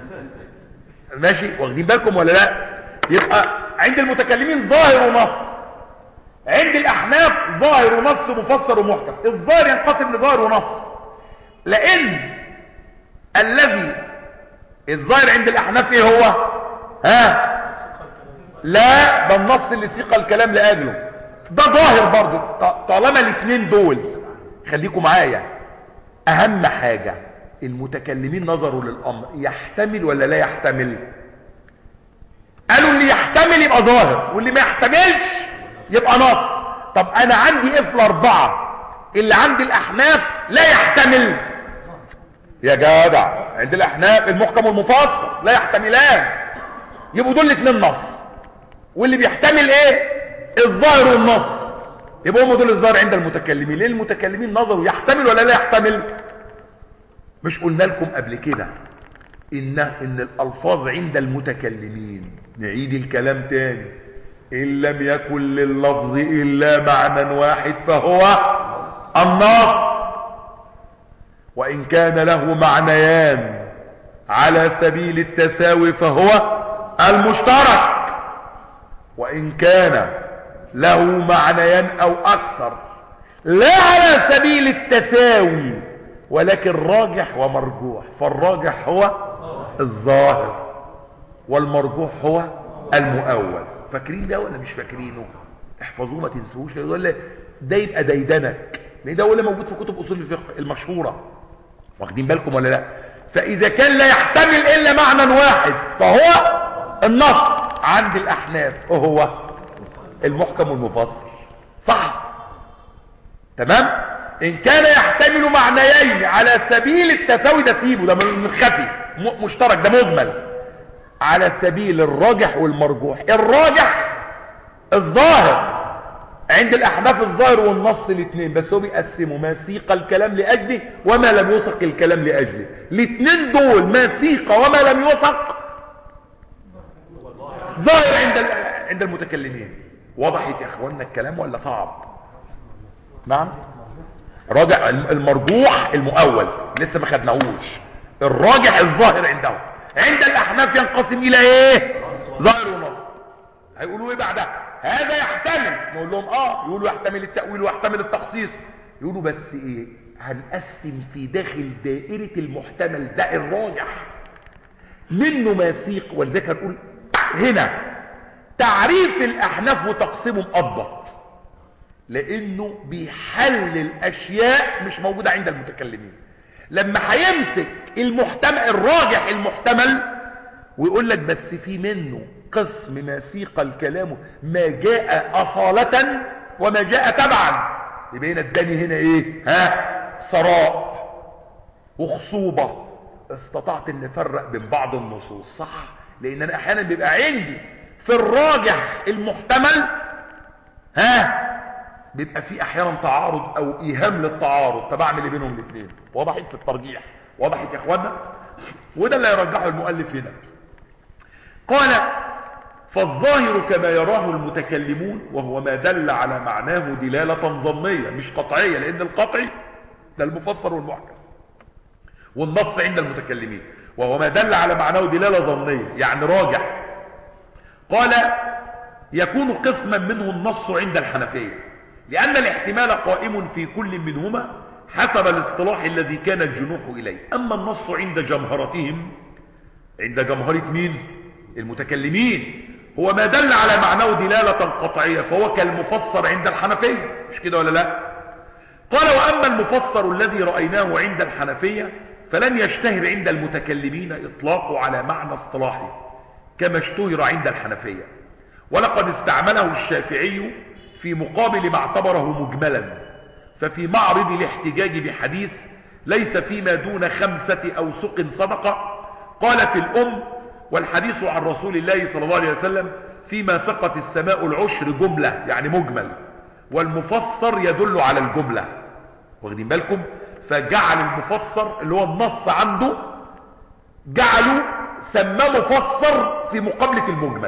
ماشي، واخدين بالكم ولا لا؟ يبقى عند المتكلمين ظاهر ونص، عند الاحناف ظاهر ونص ومفسر ومحكم. الظاهر ينقسم لظاهر ونص، لان الذي الظاهر عند الاحناف ايه هو؟ ها؟ لا، ده النص اللي سيق الكلام لاجله، ده ظاهر برضو. طالما الاثنين دول، خليكم معايا، اهم حاجة المتكلمين نظروا للامر يحتمل ولا لا يحتمل. قالوا اللي يحتمل يبقى ظاهر، واللي ما يحتملش يبقى نص. طب انا عندي ايه في الاربعة اللي عند الاحناف لا يحتمل؟ يا جدع، عند الاحناف المحكم والمفسر لا يحتملان، يبقوا دول الاثنين نص. واللي بيحتمل ايه؟ الظاهر والنص، يبقوا هم دول الظاهر عند المتكلمين. ليه المتكلمين نظروا يحتمل ولا لا يحتمل؟ مش قلنا لكم قبل كده ان ان الالفاظ عند المتكلمين، نعيد الكلام تاني، ان لم يكن لللفظ الا معنى واحد فهو النص، وان كان له معنيان على سبيل التساوي فهو المشترك، وان كان له معنيان او اكثر لا على سبيل التساوي ولكن راجح ومرجوح، فالراجح هو الظاهر والمرجوح هو المؤول. فاكرين ده ولا مش فاكرينه؟ احفظوه ما تنسوش، يقول ده يبقى ديدنك، لان ده ولا موجود في كتب اصول الفقه المشهوره. واخدين بالكم ولا لا؟ فاذا كان لا يحتمل الا معنى واحد فهو النص عند الاحناف وهو المحكم والمفسر، صح؟ تمام. ان كان يحتمل معنيين على سبيل التساوي، ده سيبه، ده من خفي مشترك، ده مجمل. على سبيل الراجح والمرجوح، الراجح الظاهر عند الاحناف، الظاهر والنص الاثنين، بس هو بيقسموا ما سيق الكلام لاجله وما لم يسق الكلام لاجله. الاثنين دول ما سيق وما لم يسق ظاهر عند عند المتكلمين. وضحت يا اخوانا الكلام ولا صعب؟ نعم. راجع المرجوح المؤول لسه ما خدناهوش، الراجح الظاهر عندهم. عند الاحناف ينقسم الى ايه؟ ظاهر ونص. هيقولوا ايه بعدها؟ هذا يحتمل، نقول لهم اه، يقولوا يحتمل التأويل ويحتمل التخصيص، يقولوا بس ايه؟ هنقسم في داخل دائرة المحتمل ده الراجح منه ما يسيق. ولذلك هنقول هنا تعريف الاحناف وتقسيمه مضبط، لانه بيحلل اشياء مش موجودة عند المتكلمين. لما هيمسك المحتمل الراجح المحتمل ويقول لك بس في منه قسم ما سيق الكلام ما جاء اصالة وما جاء تبعا، يبقى هنا اداني هنا ايه؟ ها؟ ثراء وخصوبة. استطعت ان افرق بين بعض النصوص، صح؟ لان انا احيانا بيبقى عندي في الراجح المحتمل ها بيبقى في احيانا تعارض او ايهام للتعارض، طب اعمل ايه بينهم الاثنين؟ وضحت في الترجيح؟ وضحت يا اخوانا؟ وده اللي يرجحه المؤلف هنا. قال فالظاهر كما يراه المتكلمون، وهو ما دل على معناه دلالة ظنية مش قطعية، لان القطعي ده المفسر والمحكم، والنص عند المتكلمين، وهو ما دل على معناه دلالة ظنية يعني راجح. قال يكون قسما منه النص عند الحنفية، لأن الاحتمال قائم في كل منهما حسب الاصطلاح الذي كان الجنوح إليه. أما النص عند جمهرتهم، عند جمهرة مين؟ المتكلمين، هو ما دل على معناه دلالة قطعية، فهو كالمفسر عند الحنفية، مش كده ولا لا؟ قال وأما المفسر الذي رأيناه عند الحنفية فلن يشتهر عند المتكلمين إطلاقه على معنى اصطلاحي كما اشتهر عند الحنفية، ولقد استعمله الشافعي في مقابل ما اعتبره مجملا، ففي معرض الاحتجاج بحديث ليس فيما دون خمسة أوسق صدقة قال في الأم والحديث عن رسول الله صلى الله عليه وسلم فيما سقت السماء العشر جملة يعني مجمل، والمفسر يدل على الجملة. واخدين بالكم؟ فجعل المفسر اللي هو النص عنده جعله سماه مفسر في مقابلة المجمل.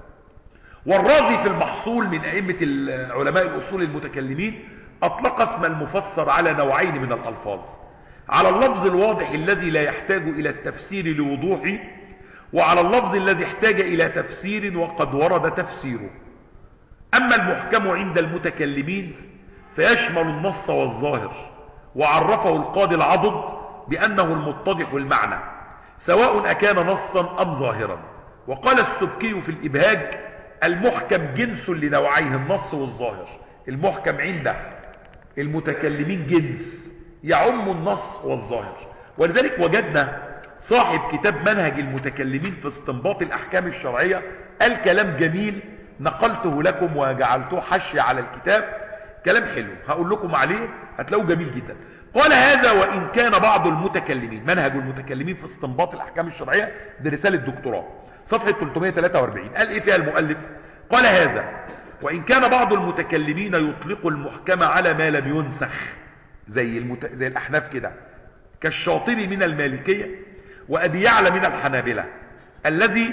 والرازي في المحصول من أئمة علماء الأصول المتكلمين أطلق اسم المفسر على نوعين من الألفاظ، على اللفظ الواضح الذي لا يحتاج إلى التفسير لوضوحه، وعلى اللفظ الذي احتاج إلى تفسير وقد ورد تفسيره. أما المحكم عند المتكلمين فيشمل النص والظاهر، وعرفه القاضي العضد بأنه المتضح المعنى سواء أكان نصا أم ظاهرا. وقال السبكي في الإبهاج المحكم جنس لنوعيه النص والظاهر. المحكم عند المتكلمين جنس يعم النص والظاهر، ولذلك وجدنا صاحب كتاب منهج المتكلمين في استنباط الأحكام الشرعية قال كلام جميل نقلته لكم وجعلته حشي على الكتاب، كلام حلو هقول لكم عليه هتلاقوه جميل جدا. قال هذا وإن كان بعض المتكلمين، منهج المتكلمين في استنباط الأحكام الشرعية، دي رسالة دكتوراه صفحة ثلاثمائة وثلاثة وأربعين، قال ايه فيها المؤلف؟ قال هذا وإن كان بعض المتكلمين يطلق المحكمة على ما لم ينسخ زي, المت... زي الأحناف كده، كالشاطبي من المالكية وأبي يعلى من الحنابلة، الذي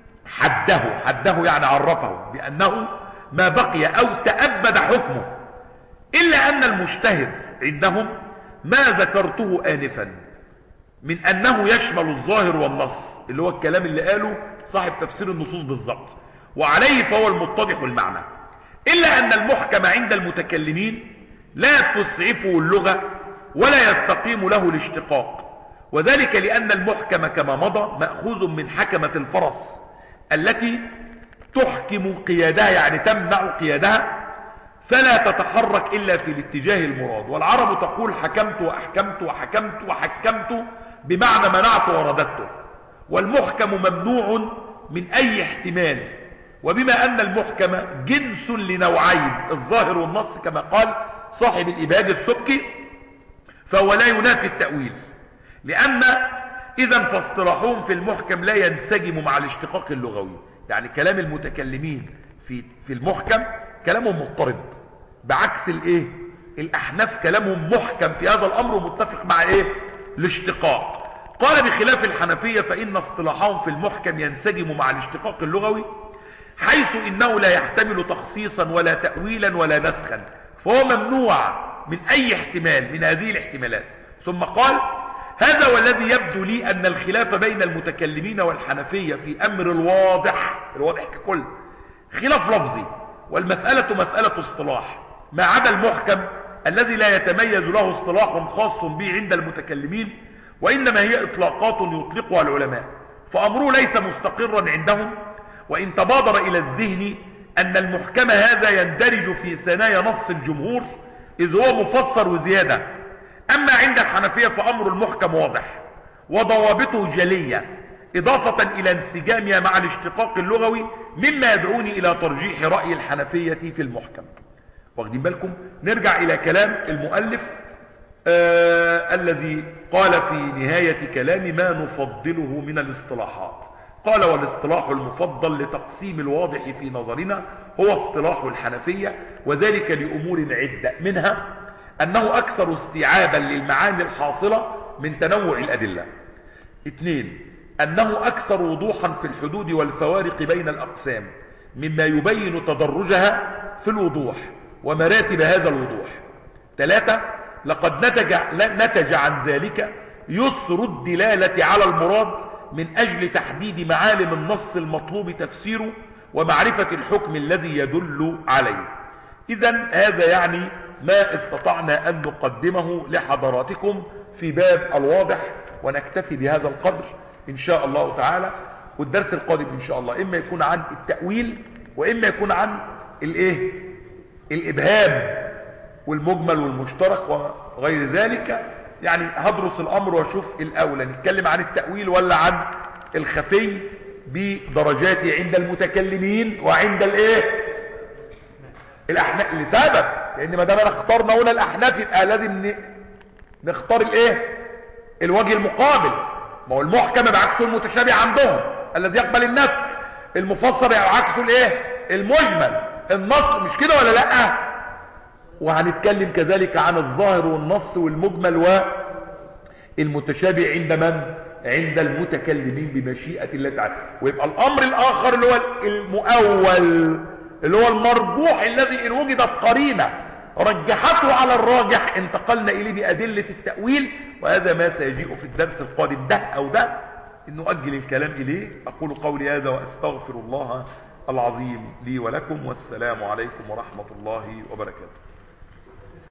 حده حده يعني عرفه بأنه ما بقي أو تأبد حكمه، إلا أن المشتهر عندهم ما ذكرته آنفا من أنه يشمل الظاهر والنص، اللي هو الكلام اللي قاله صاحب تفسير النصوص بالضبط، وعليه فهو المتضح المعنى. إلا أن المحكم عند المتكلمين لا تسعفه اللغة ولا يستقيم له الاشتقاق، وذلك لأن المحكم كما مضى مأخوذ من حكمة الفرس التي تحكم قيادها يعني تمنع قيادها فلا تتحرك إلا في الاتجاه المراد. والعرب تقول حكمت وأحكمت وحكمت وحكمت بمعنى منعت ورددت، والمحكم ممنوع من أي احتمال. وبما أن المحكم جنس لنوعين الظاهر والنص كما قال صاحب الإبهاج السبكي، فهو لا ينافي التأويل، لأن إذن فاصطلاحهم في المحكم لا ينسجم مع الاشتقاق اللغوي. يعني كلام المتكلمين في في المحكم كلامهم مضطرب، بعكس الايه الأحناف كلامهم محكم في هذا الأمر ومتفق مع ايه الاشتقاق. قال بخلاف الحنفية فإن اصطلاحهم في المحكم ينسجم مع الاشتقاق اللغوي، حيث إنه لا يحتمل تخصيصا ولا تأويلا ولا نسخا، فهو ممنوع من أي احتمال من هذه الاحتمالات. ثم قال هذا والذي يبدو لي أن الخلاف بين المتكلمين والحنفية في أمر الواضح الواضح ككل خلاف لفظي، والمسألة مسألة اصطلاح، ما عدا المحكم الذي لا يتميز له اصطلاح خاص به عند المتكلمين، وإنما هي إطلاقات يطلقها العلماء، فأمره ليس مستقرا عندهم. وإن تبادر إلى الذهن أن المحكم هذا يندرج في ثنايا نص الجمهور إذ هو مفسر وزيادة. أما عند الحنفية فأمر المحكم واضح وضوابطه جلية، إضافة إلى انسجامها مع الاشتقاق اللغوي، مما يدعوني إلى ترجيح رأي الحنفية في المحكم. واخدين بالكم؟ نرجع إلى كلام المؤلف آه الذي قال في نهاية كلام ما نفضله من الاصطلاحات. قال والاصطلاح المفضل لتقسيم الواضح في نظرنا هو اصطلاح الحنفية، وذلك لأمور عدة، منها أنه أكثر استيعابا للمعاني الحاصلة من تنوع الأدلة. اثنين، أنه أكثر وضوحا في الحدود والفوارق بين الأقسام مما يبين تدرجها في الوضوح ومراتب هذا الوضوح. ثلاثة، لقد نتج, نتج عن ذلك يسر الدلالة على المراد من أجل تحديد معالم النص المطلوب تفسيره ومعرفة الحكم الذي يدل عليه. إذن هذا يعني ما استطعنا أن نقدمه لحضراتكم في باب الواضح، ونكتفي بهذا القدر إن شاء الله تعالى. والدرس القادم إن شاء الله إما يكون عن التأويل وإما يكون عن الإيه؟ الإبهام والمجمل والمشترك وغير ذلك. يعني هدرس الأمر واشوف الأولى نتكلم عن التأويل ولا عن الخفي بدرجاته عند المتكلمين وعند الإيه؟ الأحناف، لسبب لأن ما دام أنا اخترنا هنا الأحناف يبقى لازم نختار الإيه؟ الوجه المقابل. ما هو المحكم بعكسه المتشابه عندهم الذي يقبل النسخ، المفسر بعكسه الايه؟ المجمل. النص مش كده ولا لا؟ وهنتكلم كذلك عن الظاهر والنص والمجمل والمتشابه عند من؟ عند المتكلمين بمشيئة الله تعالى. ويبقى الامر الاخر اللي هو المؤول اللي هو المرجوح الذي ان وجدت قرينه رجحته على الراجح انتقلنا اليه بادله التاويل، وهذا ما سيجيء في الدرس القادم، ده او ده نؤجل الكلام اليه. اقول قولي هذا واستغفر الله العظيم لي ولكم، والسلام عليكم ورحمه الله وبركاته.